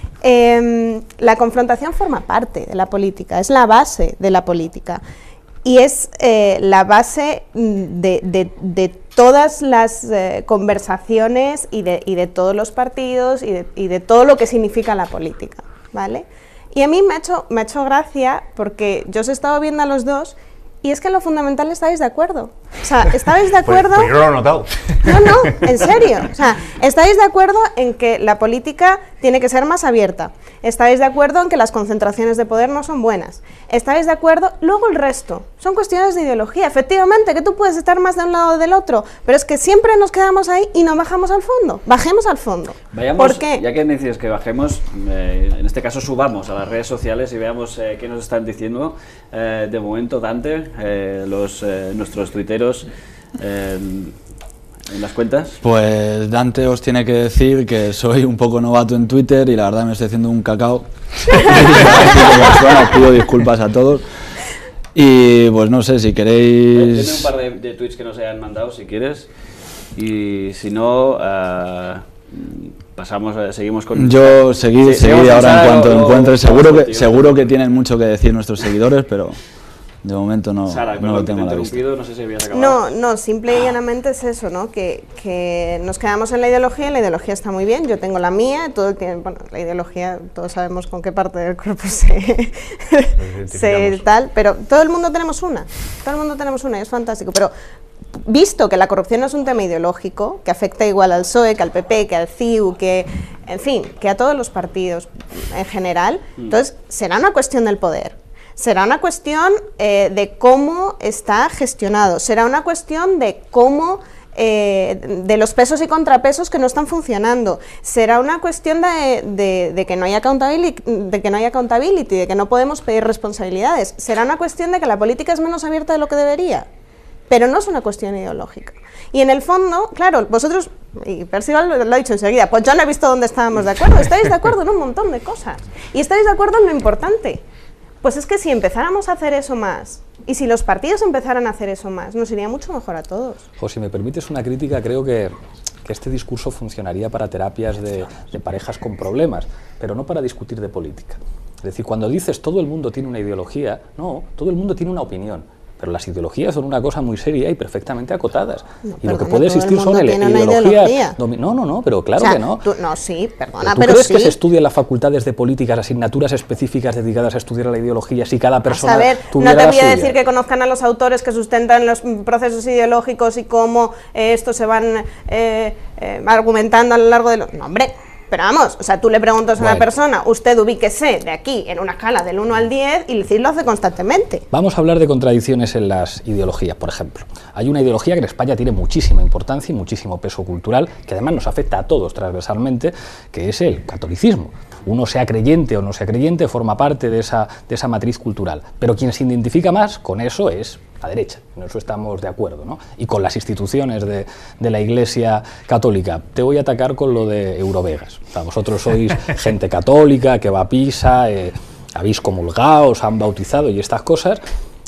Eh, la confrontación forma parte de la política, es la base de la política. Y es eh, la base de, de, de todas las eh, conversaciones y de, y de todos los partidos y de, y de todo lo que significa la política, ¿vale? Y a mí me ha hecho, me ha hecho gracia porque yo os he estado viendo a los dos y es que en lo fundamental estáis de acuerdo. O sea, ¿estáis de acuerdo? Pues, pues yo no lo he notado. No, no, en serio. O sea, ¿estáis de acuerdo en que la política tiene que ser más abierta? ¿Estáis de acuerdo en que las concentraciones de poder no son buenas? ¿Estáis de acuerdo? Luego el resto. Son cuestiones de ideología. Efectivamente, que tú puedes estar más de un lado o del otro, pero es que siempre nos quedamos ahí y no bajamos al fondo. Bajemos al fondo. Vayamos, ¿Por qué? Ya que me dices que bajemos, eh, en este caso subamos a las redes sociales y veamos eh, qué nos están diciendo. Eh, de momento, Dante, eh, los, eh, nuestros tuiteros, eh, en las cuentas. Pues Dante os tiene que decir que soy un poco novato en Twitter y la verdad me estoy haciendo un cacao. Bueno, os pido disculpas a todos. Y pues no sé, si queréis... Dime un par de, de tweets que nos hayan mandado, si quieres. Y si no, uh, pasamos, uh, seguimos con... Yo seguid, sí, seguid ahora en cuanto lo, encuentre. Seguro lo, que, contigo. seguro que tienen mucho que decir nuestros seguidores, pero de momento no, Sara, no lo tengo a la vista. No sé si habías acabado. No, no, simple y llanamente es eso, ¿no? Que, que nos quedamos en la ideología, y la ideología está muy bien, yo tengo la mía, todo el tiempo, bueno, la ideología, todos sabemos con qué parte del cuerpo se, se tal, pero todo el mundo tenemos una, todo el mundo tenemos una, y es fantástico, pero visto que la corrupción no es un tema ideológico, que afecta igual al P S O E, que al P P, que al C I U, que, en fin, que a todos los partidos en general, mm. entonces será una cuestión del poder. Será una cuestión eh, de cómo está gestionado, será una cuestión de cómo, eh, de los pesos y contrapesos que no están funcionando, será una cuestión de, de, de, que no hay accountability, de que no hay accountability, de que no podemos pedir responsabilidades, será una cuestión de que la política es menos abierta de lo que debería, pero no es una cuestión ideológica. Y en el fondo, claro, vosotros, y Percival lo ha dicho enseguida, pues yo no he visto dónde estábamos de acuerdo, estáis de acuerdo en un montón de cosas, y estáis de acuerdo en lo importante. Pues es que si empezáramos a hacer eso más, y si los partidos empezaran a hacer eso más, nos iría mucho mejor a todos. José, si me permites una crítica, creo que, que este discurso funcionaría para terapias de, de parejas con problemas, pero no para discutir de política. Es decir, cuando dices todo el mundo tiene una ideología, no, todo el mundo tiene una opinión. Pero las ideologías son una cosa muy seria y perfectamente acotadas. No, y lo que perdona, puede existir son ele ideologías... ideología. No, no, no, pero claro o sea, que no. Tú, no, sí, perdona, ¿Tú pero crees sí. que se estudia en las facultades de políticas asignaturas específicas dedicadas a estudiar la ideología si cada persona a ver, tuviera no te la voy a suya? decir que conozcan a los autores que sustentan los procesos ideológicos y cómo eh, estos se van eh, eh, argumentando a lo largo de los... No, hombre... Pero vamos, o sea, tú le preguntas a una bueno. persona, usted ubíquese de aquí en una escala del uno al diez y el C I D lo hace constantemente. Vamos a hablar de contradicciones en las ideologías, por ejemplo. Hay una ideología que en España tiene muchísima importancia y muchísimo peso cultural, que además nos afecta a todos transversalmente, que es el catolicismo. Uno sea creyente o no sea creyente, forma parte de esa, de esa matriz cultural. Pero quien se identifica más con eso es la derecha, en eso estamos de acuerdo, ¿no? Y con las instituciones de, de la Iglesia Católica. Te voy a atacar con lo de Eurovegas. O sea, vosotros sois gente católica que va a Pisa, eh, habéis comulgado, os han bautizado y estas cosas.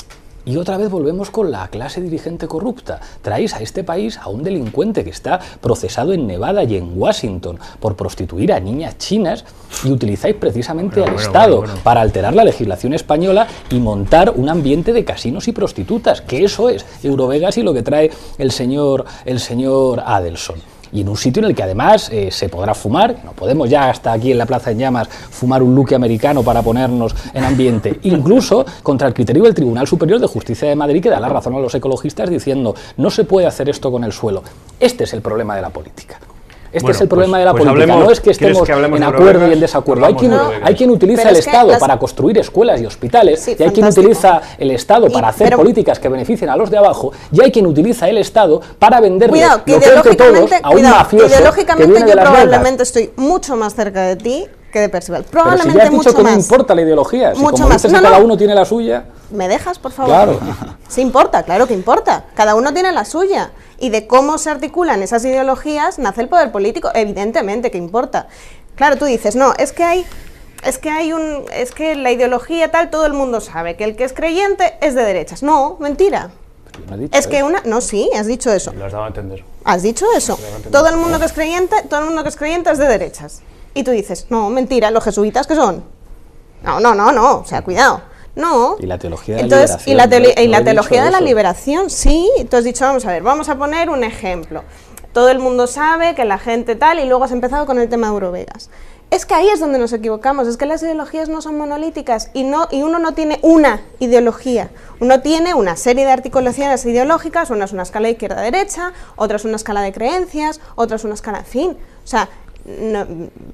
Y otra vez volvemos con la clase dirigente corrupta. Traéis a este país a un delincuente que está procesado en Nevada y en Washington por prostituir a niñas chinas y utilizáis precisamente bueno, al bueno, Estado bueno, bueno. para alterar la legislación española y montar un ambiente de casinos y prostitutas, que eso es Eurovegas y lo que trae el señor, el señor Adelson. Y en un sitio en el que además eh, se podrá fumar, no podemos ya hasta aquí en la Plaza en Llamas fumar un luque americano para ponernos en ambiente, incluso contra el criterio del Tribunal Superior de Justicia de Madrid, que da la razón a los ecologistas diciendo no se puede hacer esto con el suelo. Este es el problema de la política. Este Bueno, es el problema pues, de la pues política, hablemos, no es que estemos que hablemos en de acuerdo Eurovegas? y en desacuerdo. Hay quien, Hablamos de hay quien utiliza Pero el es que Estado las... para construir escuelas y hospitales, Sí, y hay quien fantástico. utiliza el Estado Y- para hacer pero- políticas que beneficien a los de abajo, y hay quien utiliza el Estado para venderle Cuidado, que lo peor de todos ideológicamente, a un cuidado, mafioso que ideológicamente viene de yo Las probablemente estoy mucho más cerca de ti que de Percival. Pero si Probablemente ya has dicho mucho que más. no importa la ideología, si Mucho como más. dices No, que cada no. uno tiene la suya... ¿Me dejas, por favor? Claro. Sí importa, claro que importa. Cada uno tiene la suya. Y de cómo se articulan esas ideologías nace el poder político. Evidentemente que importa. Claro, tú dices, no, es que hay... Es que hay un... Es que la ideología tal, todo el mundo sabe que el que es creyente es de derechas. No, mentira. Yo no he dicho Es que eso. una... No, sí, has dicho eso. Lo has dado a entender. Has dicho eso. Todo el mundo que es creyente, todo el mundo que es creyente es de derechas. Y tú dices, no, mentira, los jesuitas ¿qué son? No, no, no, no, o sea, cuidado. No. Y la teología de la Entonces, liberación. y la, teoli- no- y no la he dicho teología de la eso. liberación, sí. Tú has dicho, vamos a ver, vamos a poner un ejemplo. Todo el mundo sabe que la gente tal, y luego has empezado con el tema de Eurovegas. Es que ahí es donde nos equivocamos, es que las ideologías no son monolíticas y, no, y uno no tiene una ideología, uno tiene una serie de articulaciones ideológicas, una es una escala de izquierda-derecha, otra es una escala de creencias, otra es una escala, en fin, o sea, no,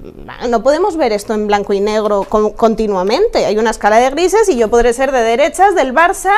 no podemos ver esto en blanco y negro con, continuamente, hay una escala de grises y yo podré ser de derechas, del Barça,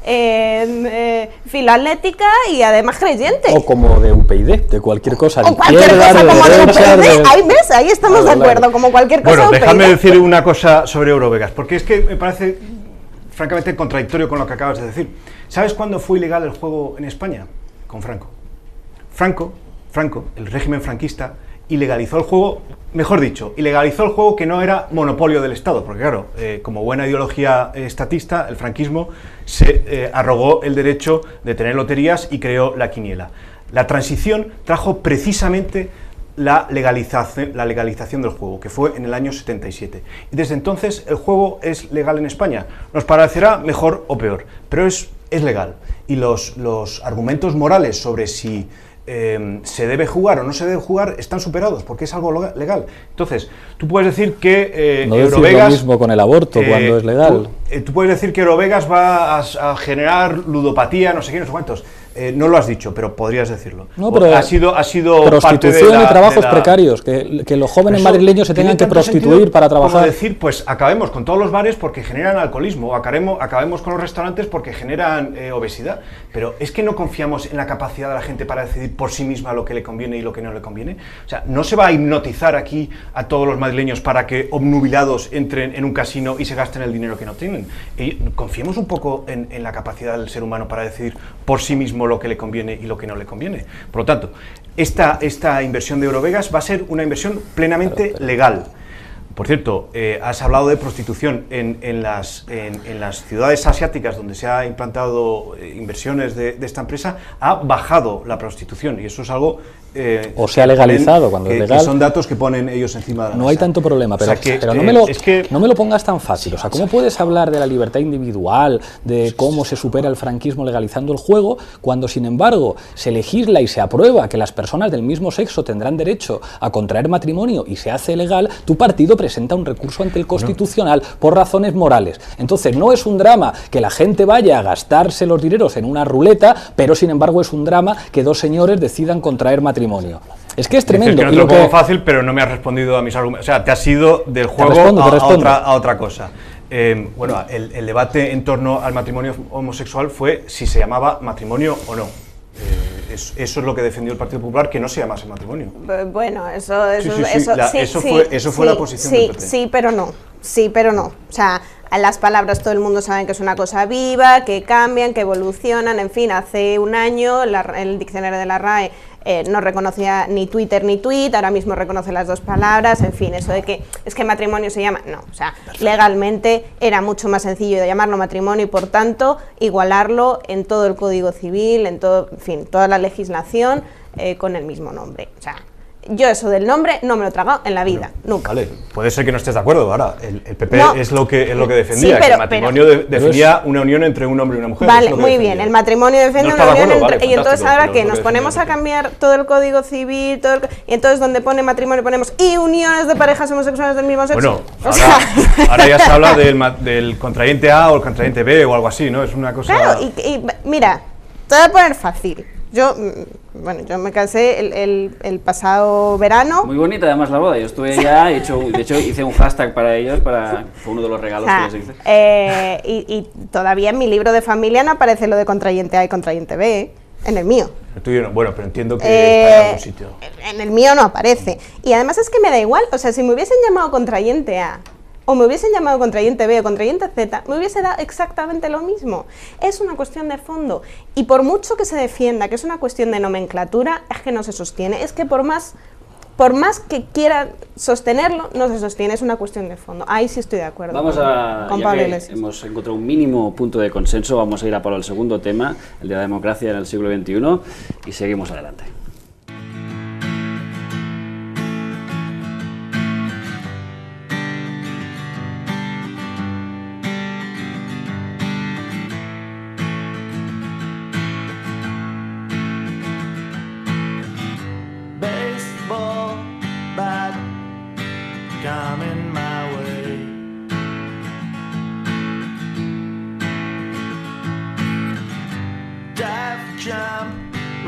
eh, eh, filoatlética y además creyente. O como de U P y D, de cualquier cosa. O cualquier cosa de como de U P y D, de... ahí ves, ahí estamos ah, de acuerdo, vale. como cualquier cosa Bueno, de U P y D. déjame decir una cosa sobre Eurovegas, porque es que me parece francamente contradictorio con lo que acabas de decir. ¿Sabes cuándo fue ilegal el juego en España? Con Franco. Franco, Franco, el régimen franquista, ilegalizó el juego, mejor dicho, ilegalizó el juego que no era monopolio del Estado, porque claro, eh, como buena ideología eh, estatista, el franquismo se eh, arrogó el derecho de tener loterías y creó la quiniela. La transición trajo precisamente la legalización, la legalización del juego, que fue en el año setenta y siete. Y desde entonces el juego es legal en España. Nos parecerá mejor o peor, pero es, es legal. Y los, los argumentos morales sobre si Eh, se debe jugar o no se debe jugar están superados porque es algo legal. Entonces, tú puedes decir que eh, no decir Eurovegas, lo mismo con el aborto eh, cuando es legal. Tú, eh, tú puedes decir que Eurovegas va a, a generar ludopatía, no sé qué, no sé cuántos. Eh, no lo has dicho, pero podrías decirlo. No, pero ha sido, ha sido prostitución parte de la, y trabajos de la... precarios, que, que los jóvenes Eso madrileños se tengan que prostituir para trabajar. Como decir, pues acabemos con todos los bares porque generan alcoholismo, o acabemos, acabemos con los restaurantes porque generan eh, obesidad. Pero es que no confiamos en la capacidad de la gente para decidir por sí misma lo que le conviene y lo que no le conviene. O sea, no se va a hipnotizar aquí a todos los madrileños para que obnubilados entren en un casino y se gasten el dinero que no tienen. Y confiemos un poco en, en la capacidad del ser humano para decidir por sí mismo lo que le conviene y lo que no le conviene. Por lo tanto, esta, esta inversión de Eurovegas va a ser una inversión plenamente legal. Por cierto, eh, has hablado de prostitución en, en, las, en, en las ciudades asiáticas donde se ha implantado eh, inversiones de, de esta empresa, ha bajado la prostitución y eso es algo... Eh, o se ha legalizado cuando que, es legal. Que son datos que ponen ellos encima de la No mesa. hay tanto problema, pero, o sea que, pero no, eh, me lo, es que, no me lo pongas tan fácil. O sea, ¿cómo puedes hablar de la libertad individual, de cómo se supera el franquismo legalizando el juego, cuando sin embargo se legisla y se aprueba que las personas del mismo sexo tendrán derecho a contraer matrimonio y se hace legal? Tu partido presenta un recurso ante el Constitucional por razones morales. Entonces no es un drama que la gente vaya a gastarse los dineros en una ruleta, pero sin embargo es un drama que dos señores decidan contraer matrimonio. Es que es tremendo. Dices que no te lo pongo fácil, pero no me has respondido a mis argumentos. O sea, te has ido del juego respondo, a, a, otra, a otra cosa. Eh, bueno, el, el debate en torno al matrimonio homosexual fue si se llamaba matrimonio o no. Eh, es, eso es lo que defendió el Partido Popular, que no se llamase matrimonio. Bueno, eso, eso, sí, sí, sí, eso, la, sí, eso sí, fue, eso fue sí, la posición sí, del P P. Sí, pero no. Sí, pero no. O sea, las palabras todo el mundo sabe que es una cosa viva, que cambian, que evolucionan. En fin, hace un año la, el diccionario de la R A E eh, no reconocía ni Twitter ni tweet, ahora mismo reconoce las dos palabras. En fin, eso de que es que matrimonio se llama... No, o sea, legalmente era mucho más sencillo de llamarlo matrimonio y por tanto igualarlo en todo el Código Civil, en todo, en fin, toda la legislación eh, con el mismo nombre. O sea, yo eso del nombre no me lo he tragado en la vida, bueno, nunca. Vale, puede ser que no estés de acuerdo. Ahora, el, el P P no. es lo que es lo que defendía, Sí, pero, que el matrimonio pero, de, definía una unión entre un hombre y una mujer. Vale, es lo que muy defendía. bien, el matrimonio defiende no una unión acuerdo, entre... vale, y entonces ahora que es nos ponemos a defendía. cambiar todo el Código Civil, todo el, y entonces donde pone matrimonio ponemos y uniones de parejas homosexuales del mismo sexo. Bueno, o ahora, sea... ahora ya se habla del, del contrayente A o el contrayente B o algo así, ¿no? Es una cosa... Claro, y, y mira, te voy a poner fácil. Yo, bueno, yo me casé el, el, el pasado verano. Muy bonita además la boda, yo estuve ya, he hecho, de hecho hice un hashtag para ellos, para, fue uno de los regalos O sea, que les hice. Eh, y, y todavía en mi libro de familia no aparece lo de contrayente A y contrayente B, ¿eh? En el mío. El tuyo no, bueno, pero entiendo que Eh, está en algún sitio. En el mío no aparece. Y además es que me da igual, o sea, si me hubiesen llamado contrayente A o me hubiesen llamado contrayente B o contrayente Z, me hubiese dado exactamente lo mismo. Es una cuestión de fondo. Y por mucho que se defienda que es una cuestión de nomenclatura, es que no se sostiene. Es que por más, por más que quiera sostenerlo, no se sostiene. Es una cuestión de fondo. Ahí sí estoy de acuerdo. Vamos con, a, con ya Pablo que Iglesias. hemos encontrado un mínimo punto de consenso, vamos a ir a por el segundo tema, el de la democracia en el siglo veintiuno, y seguimos adelante.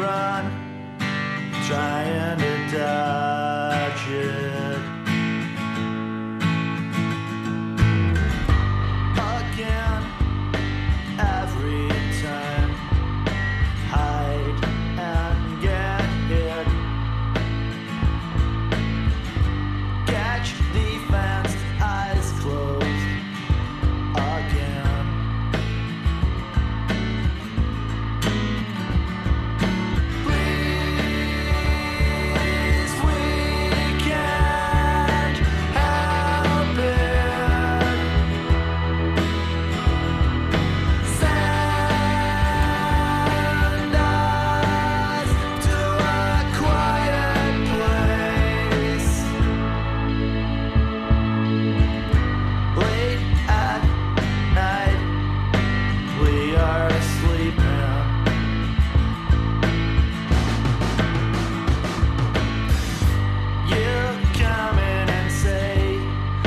run, trying to dodge it. Again, every time, hide and get hit. Catch defense, eyes closed. Again. Please, we can't help it. Send us to a quiet place. Late at night, we are sleeping. You come in and say,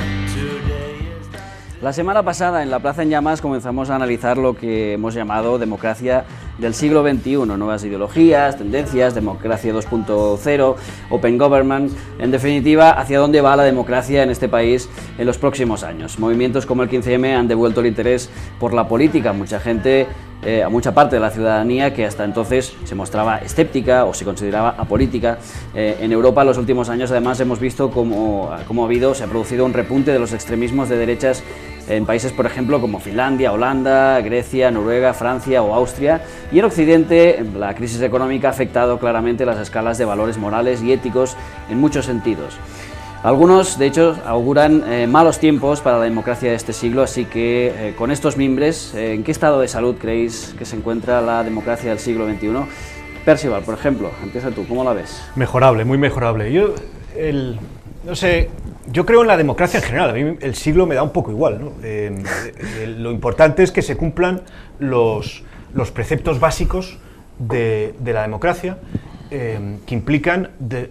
today is the La semana pasada en la Plaza en Llamas comenzamos a analizar lo que hemos llamado democracia del siglo veintiuno, nuevas ideologías, tendencias, democracia dos punto cero, open government, en definitiva, hacia dónde va la democracia en este país en los próximos años. Movimientos como el quince eme han devuelto el interés por la política, mucha gente, eh, a mucha parte de la ciudadanía que hasta entonces se mostraba escéptica o se consideraba apolítica. Eh, en Europa en los últimos años además hemos visto cómo, cómo ha habido, se ha producido un repunte de los extremismos de derechas en países, por ejemplo, como Finlandia, Holanda, Grecia, Noruega, Francia o Austria. Y en Occidente, la crisis económica ha afectado claramente las escalas de valores morales y éticos en muchos sentidos. Algunos, de hecho, auguran eh, malos tiempos para la democracia de este siglo, así que eh, con estos mimbres, eh, ¿en qué estado de salud creéis que se encuentra la democracia del siglo veintiuno? Percival, por ejemplo, empieza tú, ¿cómo la ves? Mejorable, muy mejorable. Yo, el, no sé, yo creo en la democracia en general, a mí el siglo me da un poco igual, ¿no? Eh, eh, lo importante es que se cumplan los, los preceptos básicos de, de la democracia, eh, que implican, de,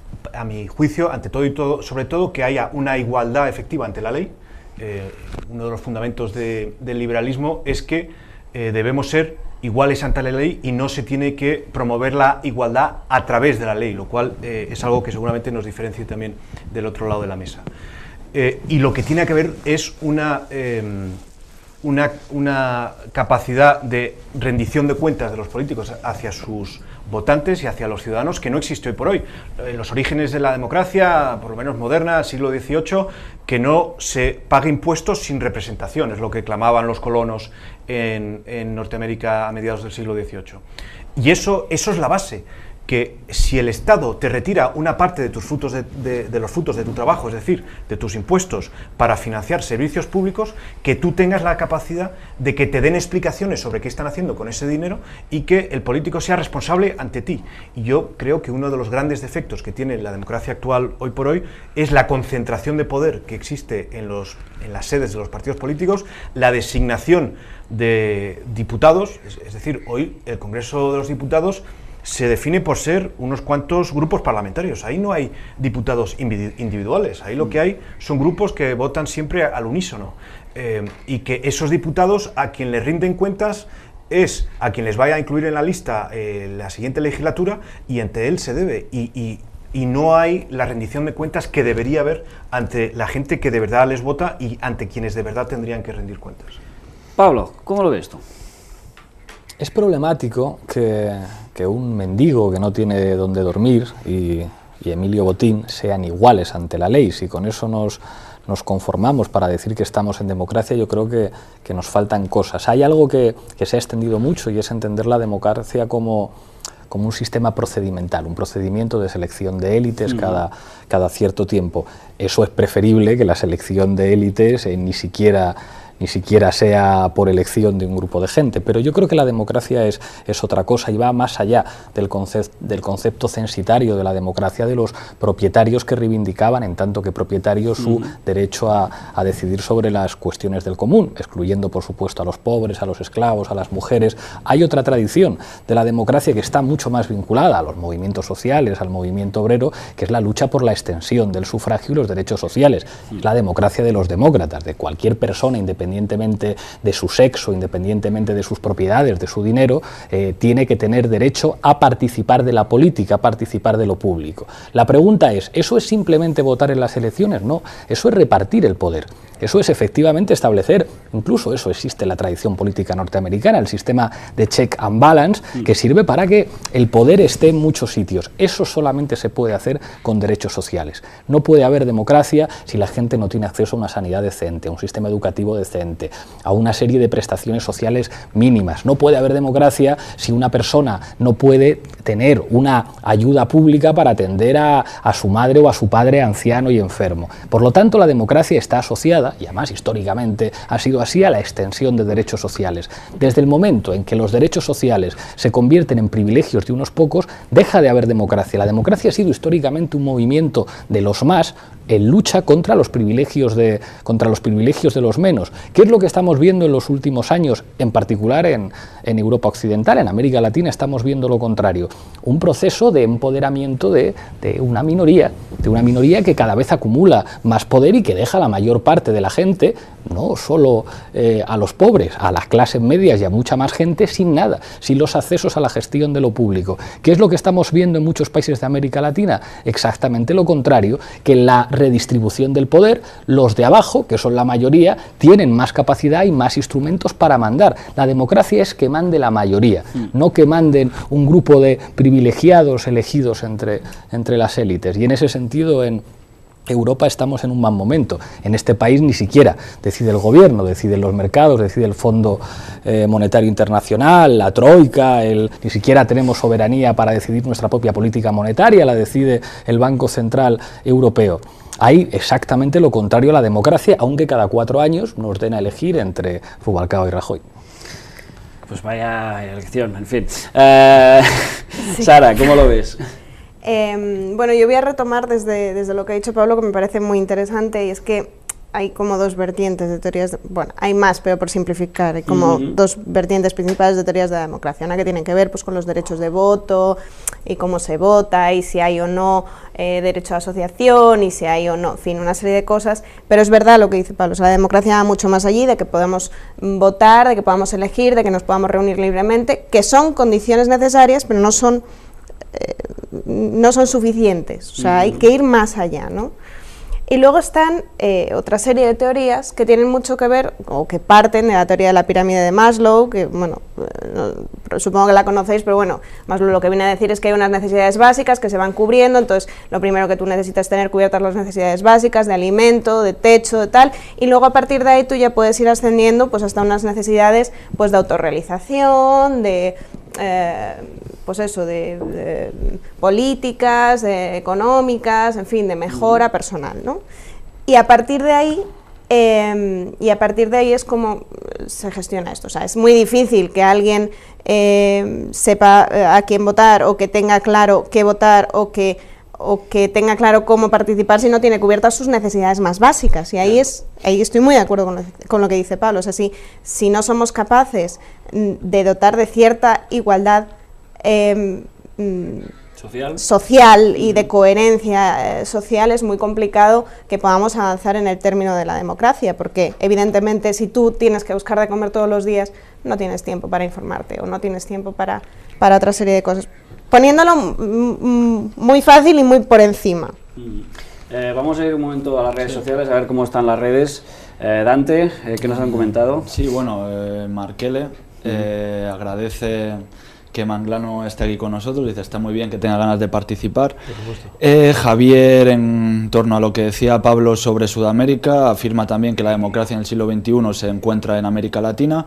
a mi juicio, ante todo y todo, sobre todo, que haya una igualdad efectiva ante la ley. Eh, uno de los fundamentos de, del liberalismo es que eh, debemos ser iguales ante la ley y no se tiene que promover la igualdad a través de la ley, lo cual eh, es algo que seguramente nos diferencia también del otro lado de la mesa. Eh, y lo que tiene que haber es una, eh, una, una capacidad de rendición de cuentas de los políticos hacia sus votantes y hacia los ciudadanos que no existe hoy por hoy. En los orígenes de la democracia, por lo menos moderna, siglo dieciocho, que no se pague impuestos sin representación, es lo que clamaban los colonos en, en Norteamérica a mediados del siglo dieciocho. Y eso, eso es la base, que si el Estado te retira una parte de tus frutos de, de, de los frutos de tu trabajo, es decir, de tus impuestos, para financiar servicios públicos, que tú tengas la capacidad de que te den explicaciones sobre qué están haciendo con ese dinero y que el político sea responsable ante ti. Y yo creo que uno de los grandes defectos que tiene la democracia actual hoy por hoy es la concentración de poder que existe en, los, en las sedes de los partidos políticos, la designación de diputados, es, es decir, hoy el Congreso de los Diputados se define por ser unos cuantos grupos parlamentarios. Ahí no hay diputados individuales, ahí lo que hay son grupos que votan siempre al unísono, eh, y que esos diputados a quien les rinden cuentas es a quien les vaya a incluir en la lista eh, la siguiente legislatura, y ante él se debe, y, y, y no hay la rendición de cuentas que debería haber ante la gente que de verdad les vota y ante quienes de verdad tendrían que rendir cuentas. Pablo, ¿cómo lo ves tú? Es problemático que, que un mendigo que no tiene dónde dormir y, y Emilio Botín sean iguales ante la ley. Si con eso nos, nos conformamos para decir que estamos en democracia, yo creo que, que nos faltan cosas. Hay algo que, que se ha extendido mucho y es entender la democracia como, como un sistema procedimental, un procedimiento de selección de élites mm. cada, cada cierto tiempo. Eso es preferible que la selección de élites eh, ni siquiera... ni siquiera sea por elección de un grupo de gente, pero yo creo que la democracia es, es otra cosa y va más allá del, concep del concepto censitario de la democracia de los propietarios que reivindicaban, en tanto que propietarios, su mm. derecho a, a decidir sobre las cuestiones del común, excluyendo por supuesto a los pobres, a los esclavos, a las mujeres. Hay otra tradición de la democracia que está mucho más vinculada a los movimientos sociales, al movimiento obrero, que es la lucha por la extensión del sufragio y los derechos sociales. Mm. Es la democracia de los demócratas, de cualquier persona independiente independientemente de su sexo, independientemente de sus propiedades, de su dinero, eh, tiene que tener derecho a participar de la política, a participar de lo público. La pregunta es, ¿eso es simplemente votar en las elecciones? No, eso es repartir el poder. Eso es efectivamente establecer, incluso eso existe en la tradición política norteamericana, el sistema de check and balance, que sirve para que el poder esté en muchos sitios. Eso solamente se puede hacer con derechos sociales. No puede haber democracia si la gente no tiene acceso a una sanidad decente, a un sistema educativo decente, a una serie de prestaciones sociales mínimas. No puede haber democracia si una persona no puede tener una ayuda pública para atender a, a su madre o a su padre anciano y enfermo. Por lo tanto, la democracia está asociada, y además históricamente ha sido así, a la extensión de derechos sociales. Desde el momento en que los derechos sociales se convierten en privilegios de unos pocos, deja de haber democracia. La democracia ha sido históricamente un movimiento de los más en lucha contra los privilegios de, contra los privilegios de los menos. ¿Qué es lo que estamos viendo en los últimos años, en particular en, en Europa Occidental? En América Latina estamos viendo lo contrario, un proceso de empoderamiento de, de una minoría, de una minoría que cada vez acumula más poder y que deja a la mayor parte de la gente, no solo eh, a los pobres, a las clases medias y a mucha más gente sin nada, sin los accesos a la gestión de lo público. ¿Qué es lo que estamos viendo en muchos países de América Latina? Exactamente lo contrario, que la redistribución del poder, los de abajo, que son la mayoría, tienen más capacidad y más instrumentos para mandar. La democracia es que mande la mayoría, mm. no que manden un grupo de privilegiados elegidos entre, entre las élites. Y en ese sentido, en Europa estamos en un mal momento. En este país ni siquiera decide el gobierno, deciden los mercados, decide el Fondo eh, Monetario Internacional, la Troika, el, ni siquiera tenemos soberanía para decidir nuestra propia política monetaria, la decide el Banco Central Europeo. Hay exactamente lo contrario a la democracia, aunque cada cuatro años nos den a elegir entre Rubalcaba y Rajoy. Pues vaya elección, en fin. Eh, sí. Sara, ¿cómo lo ves? Eh, bueno, yo voy a retomar desde, desde lo que ha dicho Pablo, que me parece muy interesante, y es que hay como dos vertientes de teorías, de, bueno, hay más, pero por simplificar, hay como uh-huh. dos vertientes principales de teorías de la democracia, una que tienen que ver pues con los derechos de voto y cómo se vota y si hay o no eh, derecho a asociación y si hay o no, en fin, una serie de cosas, pero es verdad lo que dice Pablo, o sea, la democracia va mucho más allí, de que podamos votar, de que podamos elegir, de que nos podamos reunir libremente, que son condiciones necesarias, pero no son, eh, no son suficientes, o sea, uh-huh. hay que ir más allá, ¿no? Y luego están eh, otra serie de teorías que tienen mucho que ver, o que parten de la teoría de la pirámide de Maslow, que, bueno, eh, no, supongo que la conocéis, pero bueno, Maslow lo que viene a decir es que hay unas necesidades básicas que se van cubriendo, entonces lo primero que tú necesitas es tener cubiertas las necesidades básicas de alimento, de techo, de tal, y luego a partir de ahí tú ya puedes ir ascendiendo pues hasta unas necesidades pues de autorrealización, de... Eh, pues eso, de, de políticas, de económicas, en fin, de mejora personal, ¿no? Y a partir de ahí, eh, y a partir de ahí es como se gestiona esto. O sea, es muy difícil que alguien eh, sepa a quién votar, o que tenga claro qué votar, o que o que tenga claro cómo participar si no tiene cubiertas sus necesidades más básicas. Y ahí es ahí estoy muy de acuerdo con lo, con lo que dice Pablo. O sea, si, si no somos capaces de dotar de cierta igualdad eh, social. social y de coherencia eh, social, es muy complicado que podamos avanzar en el término de la democracia, porque evidentemente si tú tienes que buscar de comer todos los días, no tienes tiempo para informarte o no tienes tiempo para, para otra serie de cosas. Poniéndolo muy fácil y muy por encima. Mm. Eh, vamos a ir un momento a las redes sí. sociales, a ver cómo están las redes. Eh, Dante, eh, ¿qué nos han comentado? Sí, bueno, eh, Markele eh, mm. agradece que Manglano esté aquí con nosotros, dice está muy bien que tenga ganas de participar. Eh, Javier, en torno a lo que decía Pablo sobre Sudamérica, afirma también que la democracia en el siglo veintiuno se encuentra en América Latina.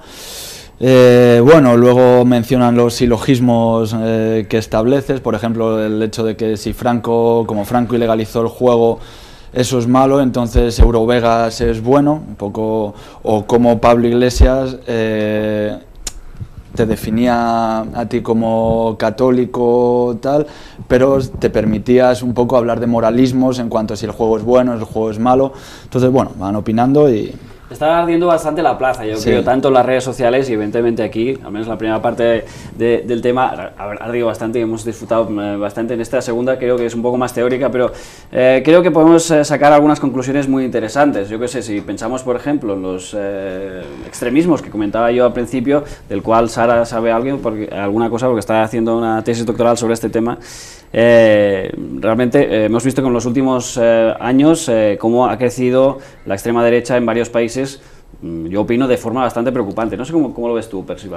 Eh, bueno, luego mencionan los silogismos eh, que estableces, por ejemplo, el hecho de que si Franco, como Franco ilegalizó el juego, eso es malo, entonces Eurovegas es bueno, un poco, o como Pablo Iglesias eh, te definía a ti como católico tal, pero te permitías un poco hablar de moralismos en cuanto a si el juego es bueno, si el juego es malo. Entonces, bueno, van opinando y... Está ardiendo bastante la plaza, yo Sí. creo, tanto en las redes sociales y evidentemente aquí, al menos la primera parte de, del tema, ha ardido bastante y hemos disfrutado eh, bastante. En esta segunda creo que es un poco más teórica, pero eh, creo que podemos eh, sacar algunas conclusiones muy interesantes. Yo qué sé, si pensamos, por ejemplo, en los eh, extremismos que comentaba yo al principio, del cual Sara sabe alguien, porque, alguna cosa, porque está haciendo una tesis doctoral sobre este tema. Eh, realmente eh, hemos visto que en los últimos eh, años eh, cómo ha crecido la extrema derecha en varios países, mm, yo opino de forma bastante preocupante. No sé cómo, cómo lo ves tú, Percival.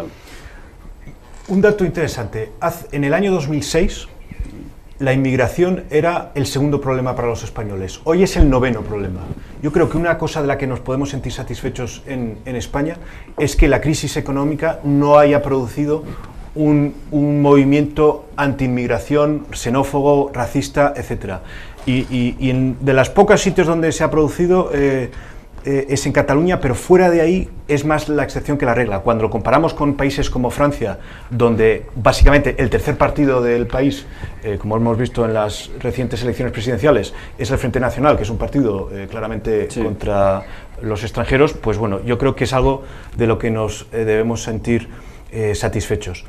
Un dato interesante, Haz- en el año dos mil seis la inmigración era el segundo problema para los españoles, hoy es el noveno problema. Yo creo que una cosa de la que nos podemos sentir satisfechos en, en España es que la crisis económica no haya producido un, un movimiento anti-inmigración, xenófobo, racista, etcétera. Y, y, y en, de las pocos sitios donde se ha producido eh, eh, es en Cataluña, pero fuera de ahí es más la excepción que la regla. Cuando lo comparamos con países como Francia, donde básicamente el tercer partido del país, eh, como hemos visto en las recientes elecciones presidenciales, es el Frente Nacional, que es un partido eh, claramente Sí. contra los extranjeros, pues bueno, yo creo que es algo de lo que nos eh, debemos sentir eh, satisfechos.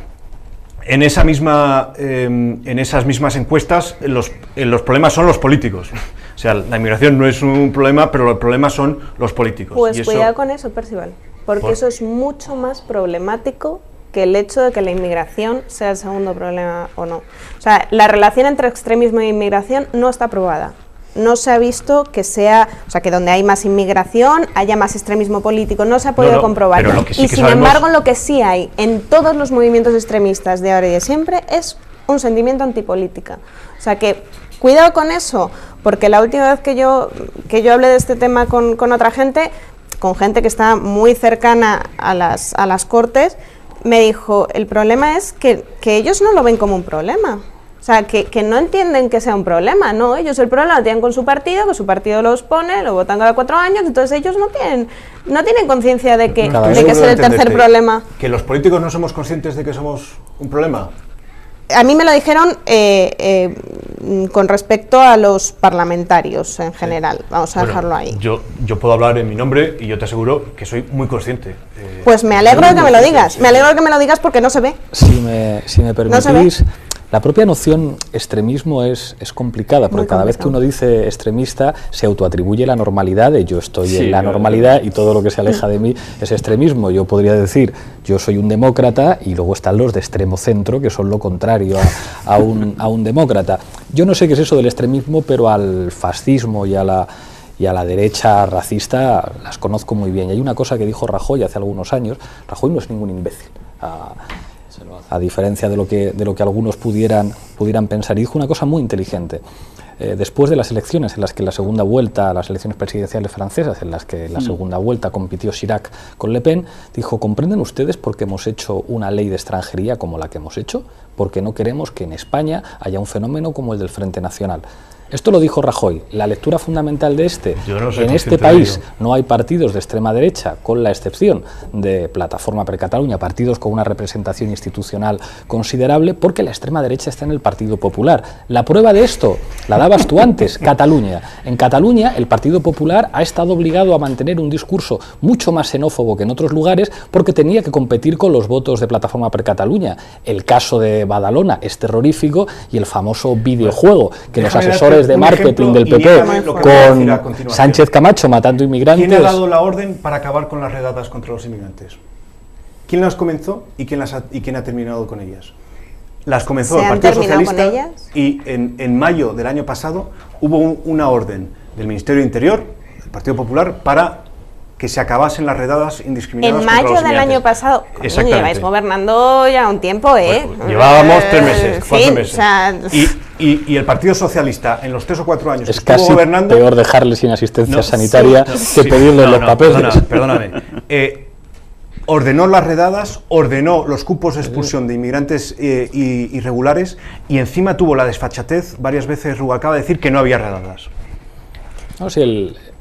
En, esa misma, eh, en esas mismas encuestas, los, eh, los problemas son los políticos. O sea, la inmigración no es un problema, pero los problemas son los políticos. Pues Y eso- cuidado con eso, Percival, porque ¿Por? eso es mucho más problemático que el hecho de que la inmigración sea el segundo problema o no. O sea, la relación entre extremismo e inmigración no está probada. No se ha visto que sea, o sea, que donde hay más inmigración haya más extremismo político, no se ha podido no, comprobar. pero lo que sí y que sin sabemos- embargo, lo que sí hay en todos los movimientos extremistas de ahora y de siempre es un sentimiento antipolítica. O sea que cuidado con eso, porque la última vez que yo, que yo hablé de este tema con, con otra gente, con gente que está muy cercana a las, a las Cortes, me dijo, el problema es que, que ellos no lo ven como un problema. O sea, que, que no entienden que sea un problema, ¿no? Ellos el problema lo tienen con su partido, que su partido los pone, lo votan cada cuatro años, entonces ellos no tienen no tienen conciencia de que, No, de estoy que es seguro el de tercer entenderte. problema. ¿Que los políticos no somos conscientes de que somos un problema? A mí me lo dijeron eh, eh, con respecto a los parlamentarios en general, vamos a Bueno, dejarlo ahí. Yo, yo puedo hablar en mi nombre y yo te aseguro que soy muy consciente. eh, Pues me alegro de que me lo digas, me alegro de que me lo digas porque no se ve. Si me, si me No se ve. permitís, la propia noción extremismo es, es complicada, porque Muy cada vez que complicado. uno dice extremista se autoatribuye la normalidad de yo estoy Sí, en la claro. normalidad y todo lo que se aleja de mí es extremismo. Yo podría decir yo soy un demócrata y luego están los de extremo centro que son lo contrario a, a, un, a un demócrata. Yo no sé qué es eso del extremismo, pero al fascismo y a la... y a la derecha racista las conozco muy bien. Y hay una cosa que dijo Rajoy hace algunos años. Rajoy no es ningún imbécil, a, a diferencia de lo que, de lo que algunos pudieran, pudieran pensar. Y dijo una cosa muy inteligente. Eh, después de las elecciones en las que la segunda vuelta, las elecciones presidenciales francesas, en las que la segunda vuelta compitió Chirac con Le Pen, dijo, ¿comprenden ustedes por qué hemos hecho una ley de extranjería como la que hemos hecho? Porque no queremos que en España haya un fenómeno como el del Frente Nacional. Esto lo dijo Rajoy. La lectura fundamental de este, Yo no soy en este consciente de país ello. no hay partidos de extrema derecha, con la excepción de Plataforma per Catalunya, partidos con una representación institucional considerable, porque la extrema derecha está en el Partido Popular. La prueba de esto la dabas tú antes, Cataluña. En Cataluña el Partido Popular ha estado obligado a mantener un discurso mucho más xenófobo que en otros lugares porque tenía que competir con los votos de Plataforma per Catalunya. El caso de Badalona es terrorífico y el famoso videojuego que los Déjame asesores darte de un marketing ejemplo del y P P mírame lo que voy a decir a con continuación. Sánchez Camacho matando inmigrantes. ¿Quién ha dado la orden para acabar con las redadas contra los inmigrantes? ¿Quién las comenzó y quién, las ha, y quién ha terminado con ellas? Las comenzó ¿Se el han Partido terminado con Socialista ellas? y en, en mayo del año pasado hubo un- una orden del Ministerio de Interior, del Partido Popular, para que se acabasen las redadas indiscriminadas En contra mayo los del inmigrantes. año pasado, coño, Exactamente. lleváis gobernando ya un tiempo, ¿eh? Bueno, llevábamos tres meses, Eh, cuatro fin, meses. o sea, Y, y- y el Partido Socialista, en los tres o cuatro años Es que estuvo casi gobernando... peor dejarle sin asistencia No, sanitaria sí, que sí, pedirle no, los no, papeles. perdona, perdóname. Eh, ordenó las redadas, ordenó los cupos de expulsión de inmigrantes eh, y- irregulares y encima tuvo la desfachatez, varias veces Rubalcaba, de decir que no había redadas. No, sí, el,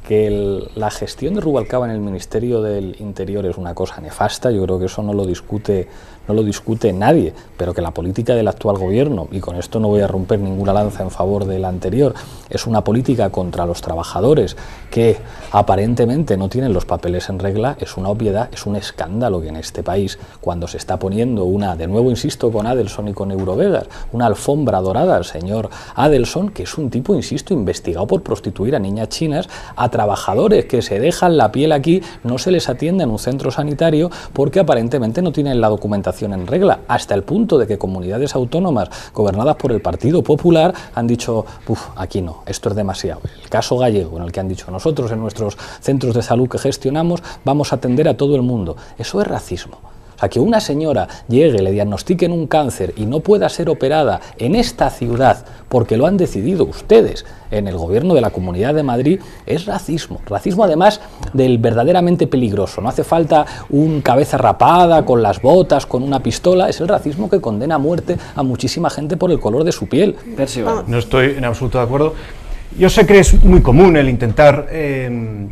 Que el, la gestión de Rubalcaba en el Ministerio del Interior es una cosa nefasta, yo creo que eso no lo discute, no lo discute nadie, pero que la política del actual gobierno, y con esto no voy a romper ninguna lanza en favor del anterior, es una política contra los trabajadores que aparentemente no tienen los papeles en regla, es una obviedad, es un escándalo que en este país, cuando se está poniendo una, de nuevo insisto con Adelson y con Eurovegas, una alfombra dorada al señor Adelson, que es un tipo, insisto, investigado por prostituir a niñas chinas, a trabajadores que se dejan la piel aquí, no se les atiende en un centro sanitario porque aparentemente no tienen la documentación en regla, hasta el punto de que comunidades autónomas gobernadas por el Partido Popular han dicho, uff, aquí no, esto es demasiado. El caso gallego, en el que han dicho, nosotros en nuestros centros de salud que gestionamos vamos a atender a todo el mundo. Eso es racismo. O sea, que una señora llegue, le diagnostiquen un cáncer y no pueda ser operada en esta ciudad porque lo han decidido ustedes en el gobierno de la Comunidad de Madrid, es racismo. Racismo además del verdaderamente peligroso. No hace falta un cabeza rapada, con las botas, con una pistola. Es el racismo que condena a muerte a muchísima gente por el color de su piel. Percival. No estoy en absoluto de acuerdo. Yo sé que es muy común el intentar eh,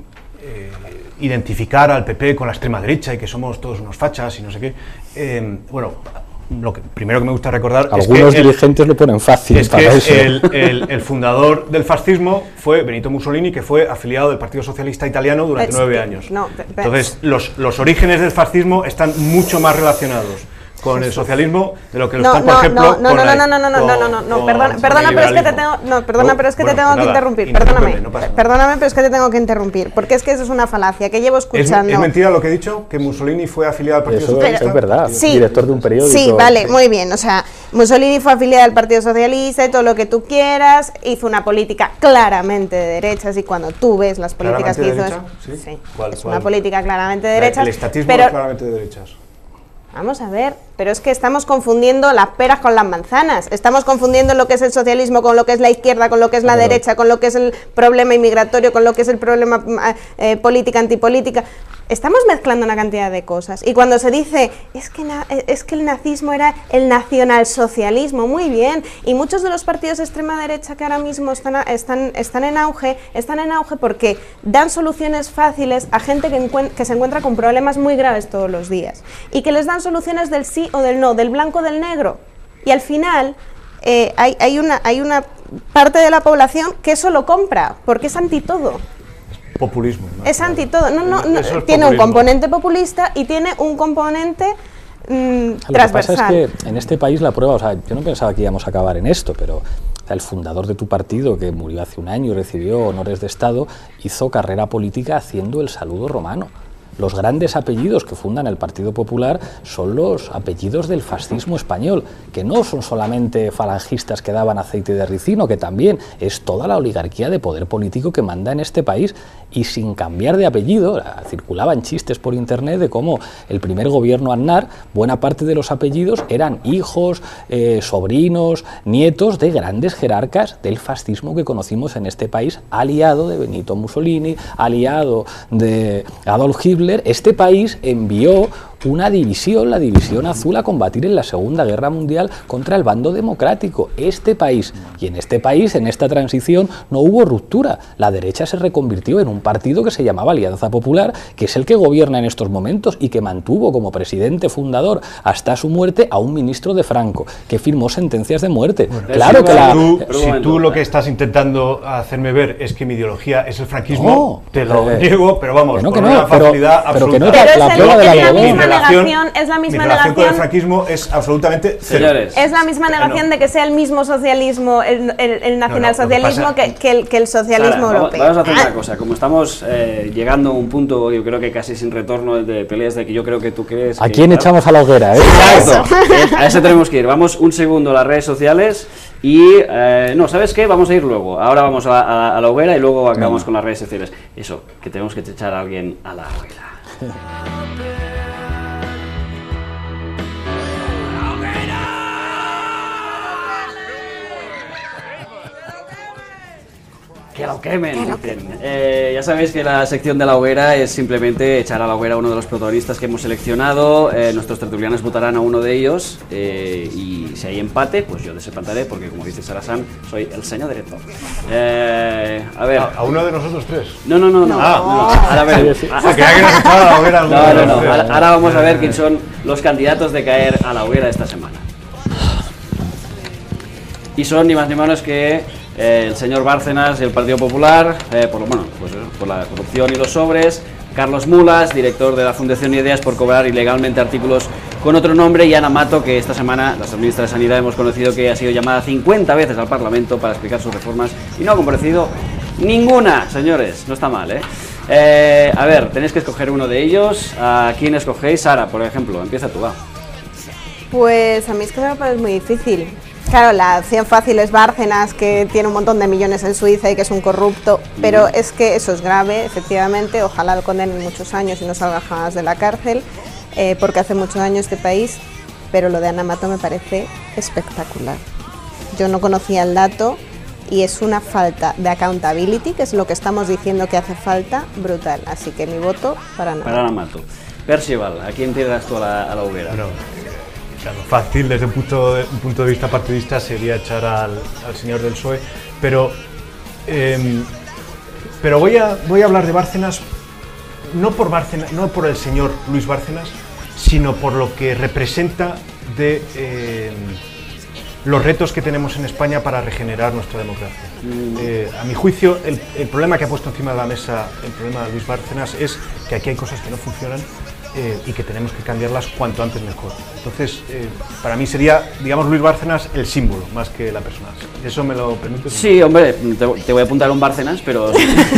eh, identificar al P P con la extrema derecha y que somos todos unos fachas y no sé qué. Eh, bueno, lo que primero que me gusta recordar algunos es que el, dirigentes lo ponen fácil es para que eso. El, el, el fundador del fascismo fue Benito Mussolini, que fue afiliado del Partido Socialista Italiano durante Es nueve que- años. no, pe- pe- Entonces, los, los orígenes del fascismo están mucho más relacionados con el socialismo de lo que lo No, están, por no, ejemplo, no, no, con no, la- no, no, no, no, con- no, no, no, con- perdona, con perdona, el pero es que te tengo, liberalismo. no, perdona, No, pero es que bueno, te tengo pues que nada, interrumpir, interrúmpeme, perdóname, no pasa nada. perdóname, pero es que te tengo que interrumpir, porque es que eso es una falacia que llevo ¿Es, escuchando. es mentira lo que he dicho? ¿Que Mussolini fue afiliado al Partido Eso Socialista? es verdad, Sí. director de un periódico. Sí, vale, muy bien. O sea, Mussolini fue afiliado al Partido Socialista y todo lo que tú quieras, hizo una política claramente de derechas y cuando tú ves las políticas que hizo ¿Claramente es, de derecha? Sí. sí, ¿Cuál- es cuál? una política claramente de El- derechas. El estatismo pero es claramente de derechas. vamos a ver, pero es que estamos confundiendo las peras con las manzanas. Estamos confundiendo lo que es el socialismo con lo que es la izquierda, con lo que es la Pero- derecha, con lo que es el problema inmigratorio, con lo que es el problema eh, política, antipolítica. Estamos mezclando una cantidad de cosas. Y cuando se dice, es que, na- es que el nazismo era el nacionalsocialismo, muy bien. Y muchos de los partidos de extrema derecha que ahora mismo están, a- están, están en auge, están en auge porque dan soluciones fáciles a gente que, encuen- que se encuentra con problemas muy graves todos los días. Y que les dan soluciones del sí o del no, del blanco o del negro. Y al final eh, hay, hay, una, hay una parte de la población que eso lo compra, porque es anti todo. Populismo. ¿no? Es anti todo. No, no, no, Eso es tiene un populismo. componente populista y tiene un componente mm, Lo que transversal. pasa es que en este país la prueba, o sea, yo no pensaba que íbamos a acabar en esto, pero o sea, el fundador de tu partido, que murió hace un año y recibió honores de Estado, hizo carrera política haciendo el saludo romano. Los grandes apellidos que fundan el Partido Popular son los apellidos del fascismo español, que no son solamente falangistas que daban aceite de ricino, que también es toda la oligarquía de poder político que manda en este país, y sin cambiar de apellido. Circulaban chistes por internet de cómo el primer gobierno Aznar, buena parte de los apellidos eran hijos, eh, sobrinos, nietos de grandes jerarcas del fascismo que conocimos en este país, aliado de Benito Mussolini, aliado de Adolf Hitler. Este país envió una división, la división azul, a combatir en la Segunda Guerra Mundial contra el bando democrático. Este país, y en este país, en esta transición, no hubo ruptura. La derecha se reconvirtió en un partido que se llamaba Alianza Popular, que es el que gobierna en estos momentos y que mantuvo como presidente fundador hasta su muerte a un ministro de Franco, que firmó sentencias de muerte. Bueno, claro que la... Tú, Pero un si momento. tú lo que estás intentando hacerme ver es que mi ideología es el franquismo, No, te lo eh, niego, pero vamos, que no, con que no, una pero- facilidad pero que absoluta. no Pero la es, el- prueba de la es la algodón. misma Mi relación- negación, es la misma mi relación con el negación. franquismo es absolutamente cero. Señores. Es la misma negación no. de que sea el mismo socialismo, el, el, el nacionalsocialismo No, no, lo que que, que, el, que el socialismo Sara, vamos, europeo. vamos a hacer Ah, una cosa, como estamos eh, llegando a un punto, yo creo que casi sin retorno de peleas de que yo creo que tú crees ¿A que- quién echamos a la hoguera? ¿Eh? Exacto, Eh, a eso tenemos que ir. Vamos un segundo a las redes sociales y... eh, no, ¿sabes qué? Vamos a ir luego. Ahora vamos a, a- a la hoguera y luego acabamos con las redes sociales. Eso, que tenemos que echar a alguien a la hoguera. Que a lo quemen. Dicen. Eh, ya sabéis que la sección de la hoguera es simplemente echar a la hoguera a uno de los protagonistas que hemos seleccionado. Eh, nuestros tertulianos votarán a uno de ellos eh, y si hay empate, pues yo desempataré porque, como dice Sara Sam, soy el señor directo. Eh, a ver. ¿A, a uno de nosotros tres? No, no, no, no. No. Ah, no. Ahora a ver. Ah, creía que nos echaba a la hoguera alguno No, de no, los no. tres. Ahora, ahora vamos a ver quién son los candidatos de caer a la hoguera esta semana. Y son ni más ni menos que eh, el señor Bárcenas del Partido Popular, eh, por, lo, bueno, pues, por la corrupción y los sobres, Carlos Mulas, director de la Fundación Ideas por cobrar ilegalmente artículos con otro nombre, y Ana Mato, que esta semana, la ministra de Sanidad, hemos conocido que ha sido llamada cincuenta veces al Parlamento para explicar sus reformas y no ha comparecido ninguna, señores, no está mal, ¿eh? Eh, a ver, tenéis que escoger uno de ellos. ¿A quién escogéis? Sara, por ejemplo, empieza tú, va. Pues a mí es que me parece muy difícil. Claro, la opción fácil es Bárcenas, que tiene un montón de millones en Suiza y que es un corrupto, pero es que eso es grave, efectivamente, ojalá lo condenen muchos años y no salga jamás de la cárcel, eh, porque hace mucho daño a este país, pero lo de Ana Mato me parece espectacular. Yo no conocía el dato y es una falta de accountability, que es lo que estamos diciendo que hace falta, brutal, así que mi voto para Ana Mato. Para Ana Mato. Percival, ¿a quién tiras tú a la, a la hoguera? Bueno, claro, fácil desde un punto de, un punto de vista partidista sería echar al, al señor del P S O E, pero, eh, pero voy, a, voy a hablar de Bárcenas, no por Bárcenas, no por el señor Luis Bárcenas, sino por lo que representa de eh, los retos que tenemos en España para regenerar nuestra democracia. Mm. Eh, a mi juicio, el, el problema que ha puesto encima de la mesa el problema de Luis Bárcenas es que aquí hay cosas que no funcionan eh, y que tenemos que cambiarlas cuanto antes mejor. Entonces, eh, para mí sería, digamos, Luis Bárcenas el símbolo, más que la persona. ¿Eso me lo permites? Sí, hombre, te, te voy a apuntar un Bárcenas, pero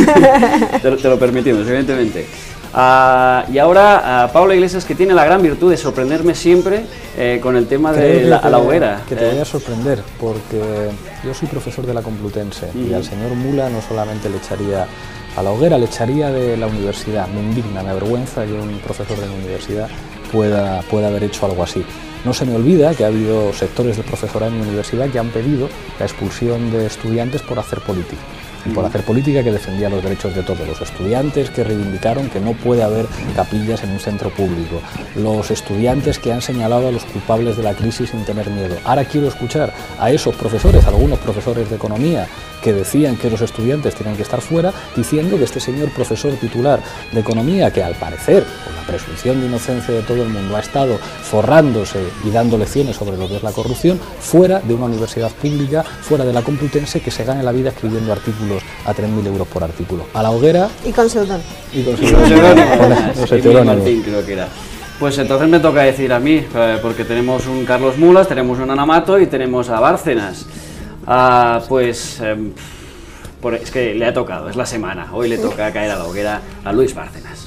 te, te lo permitimos, evidentemente. Uh, y ahora, uh, Pablo Iglesias, que tiene la gran virtud de sorprenderme siempre eh, con el tema Creo de la, te, a la hoguera. Que te eh. voy a sorprender, porque yo soy profesor de la Complutense uh-huh. y al señor Mula no solamente le echaría a la hoguera, le echaría de la universidad. Me indigna, me avergüenza que un profesor de la universidad pueda, pueda haber hecho algo así. No se me olvida que ha habido sectores del profesorado en mi universidad que han pedido la expulsión de estudiantes por hacer política. Y por hacer política que defendía los derechos de todos, los estudiantes que reivindicaron que no puede haber capillas en un centro público, los estudiantes que han señalado a los culpables de la crisis sin tener miedo. Ahora quiero escuchar a esos profesores, algunos profesores de economía, que decían que los estudiantes tienen que estar fuera, diciendo que este señor profesor titular de economía, que al parecer, por la presunción de inocencia de todo el mundo, ha estado forrándose y dando lecciones sobre lo que es la corrupción, fuera de una universidad pública, fuera de la Complutense, que se gane la vida escribiendo artículos a tres mil euros por artículo. A la hoguera... Y con seudónimo. Y con seudónimo. Martín, creo que era. Pues entonces me toca decir a mí, porque tenemos un Carlos Mulas, tenemos un Ana Mato y tenemos a Bárcenas. Ah, pues eh, por, es que le ha tocado, es la semana. Hoy le toca caer a la hoguera a Luis Bárcenas.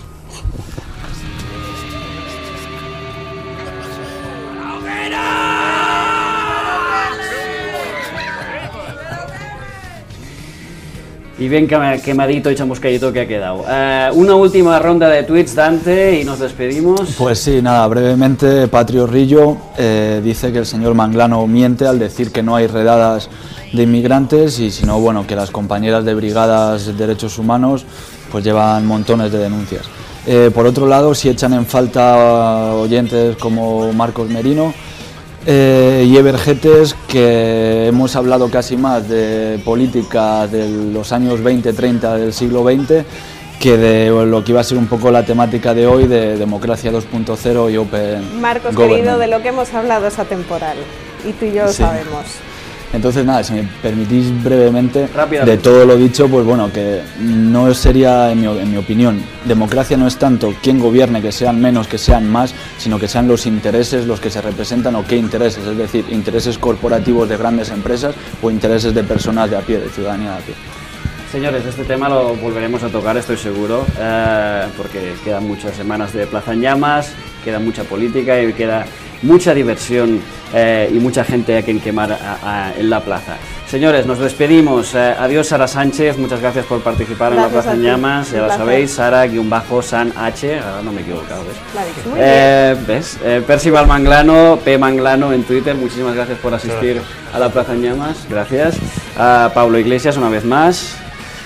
Y bien quemadito y chamuscadito que ha quedado. Uh, una última ronda de tweets, Dante, y nos despedimos. Pues sí, nada, brevemente, Patrio Rillo eh, dice que el señor Manglano miente al decir que no hay redadas de inmigrantes y sino, bueno, que las compañeras de brigadas de derechos humanos pues llevan montones de denuncias. Eh, por otro lado, si echan en falta oyentes como Marcos Merino, Eh, y Evergetes, que hemos hablado casi más de política de los años veinte treinta del siglo veinte que de lo que iba a ser un poco la temática de hoy, de democracia dos punto cero y Open Marcos, Government. querido, de lo que hemos hablado es atemporal, y tú y yo lo Sí. sabemos. Entonces, nada, si me permitís brevemente, de todo lo dicho, pues bueno, que no sería, en mi, en mi opinión, democracia no es tanto quién gobierne, que sean menos, que sean más, sino que sean los intereses los que se representan o qué intereses, es decir, intereses corporativos de grandes empresas o intereses de personas de a pie, de ciudadanía de a pie. Señores, este tema lo volveremos a tocar, estoy seguro, eh, porque quedan muchas semanas de Plaza en Llamas, queda mucha política y queda mucha diversión eh, y mucha gente a quien quemar a, a, en la plaza. Señores, nos despedimos. Eh, adiós, Sara Sánchez, muchas gracias por participar gracias en la Plaza en Llamas. Ya lo sabéis, Sara-San H, ahora no me he equivocado, ¿ves? Muy eh, bien. ¿Ves? Eh, Percival Manglano, P Manglano en Twitter, muchísimas gracias por asistir gracias. a la Plaza en Llamas, gracias. A Pablo Iglesias una vez más.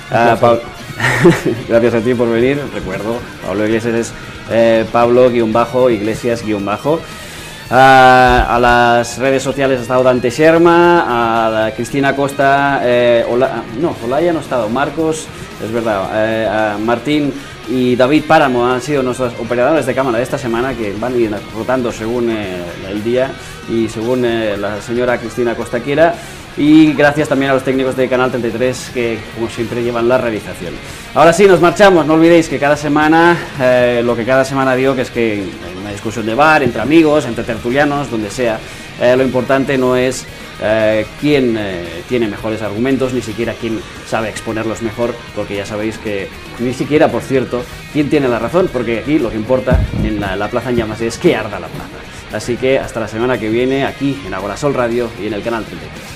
Ah, Pa- Gracias a ti por venir. Recuerdo, Pablo Iglesias es eh, Pablo-Iglesias-. Ah, a las redes sociales ha estado Dante Sherma, a la Cristina Costa, eh, Ola- no, Olaya no ha estado, Marcos, es verdad, eh, a Martín y David Páramo han sido nuestros operadores de cámara de esta semana, que van a ir rotando según eh, el día y según eh, la señora Cristina Costa quiera. Y gracias también a los técnicos de Canal treinta y tres que, como siempre, llevan la realización. Ahora sí, nos marchamos. No olvidéis que cada semana, eh, lo que cada semana digo, que es que en una discusión de bar, entre amigos, entre tertulianos, donde sea, eh, lo importante no es eh, quién eh, tiene mejores argumentos, ni siquiera quién sabe exponerlos mejor, porque ya sabéis que ni siquiera, por cierto, quién tiene la razón, porque aquí lo que importa en la, la Plaza en Llamas es que arda la plaza. Así que hasta la semana que viene, aquí en Agorasol Radio y en el Canal treinta y tres.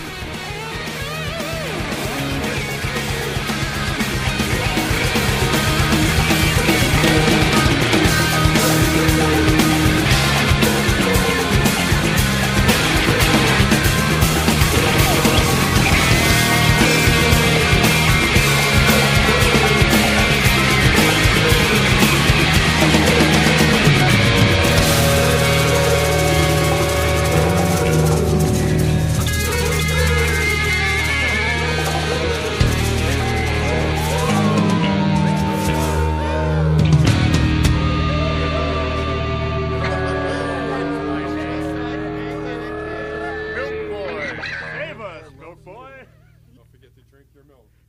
Milk boy, save us, milk boy. Don't forget to drink your milk.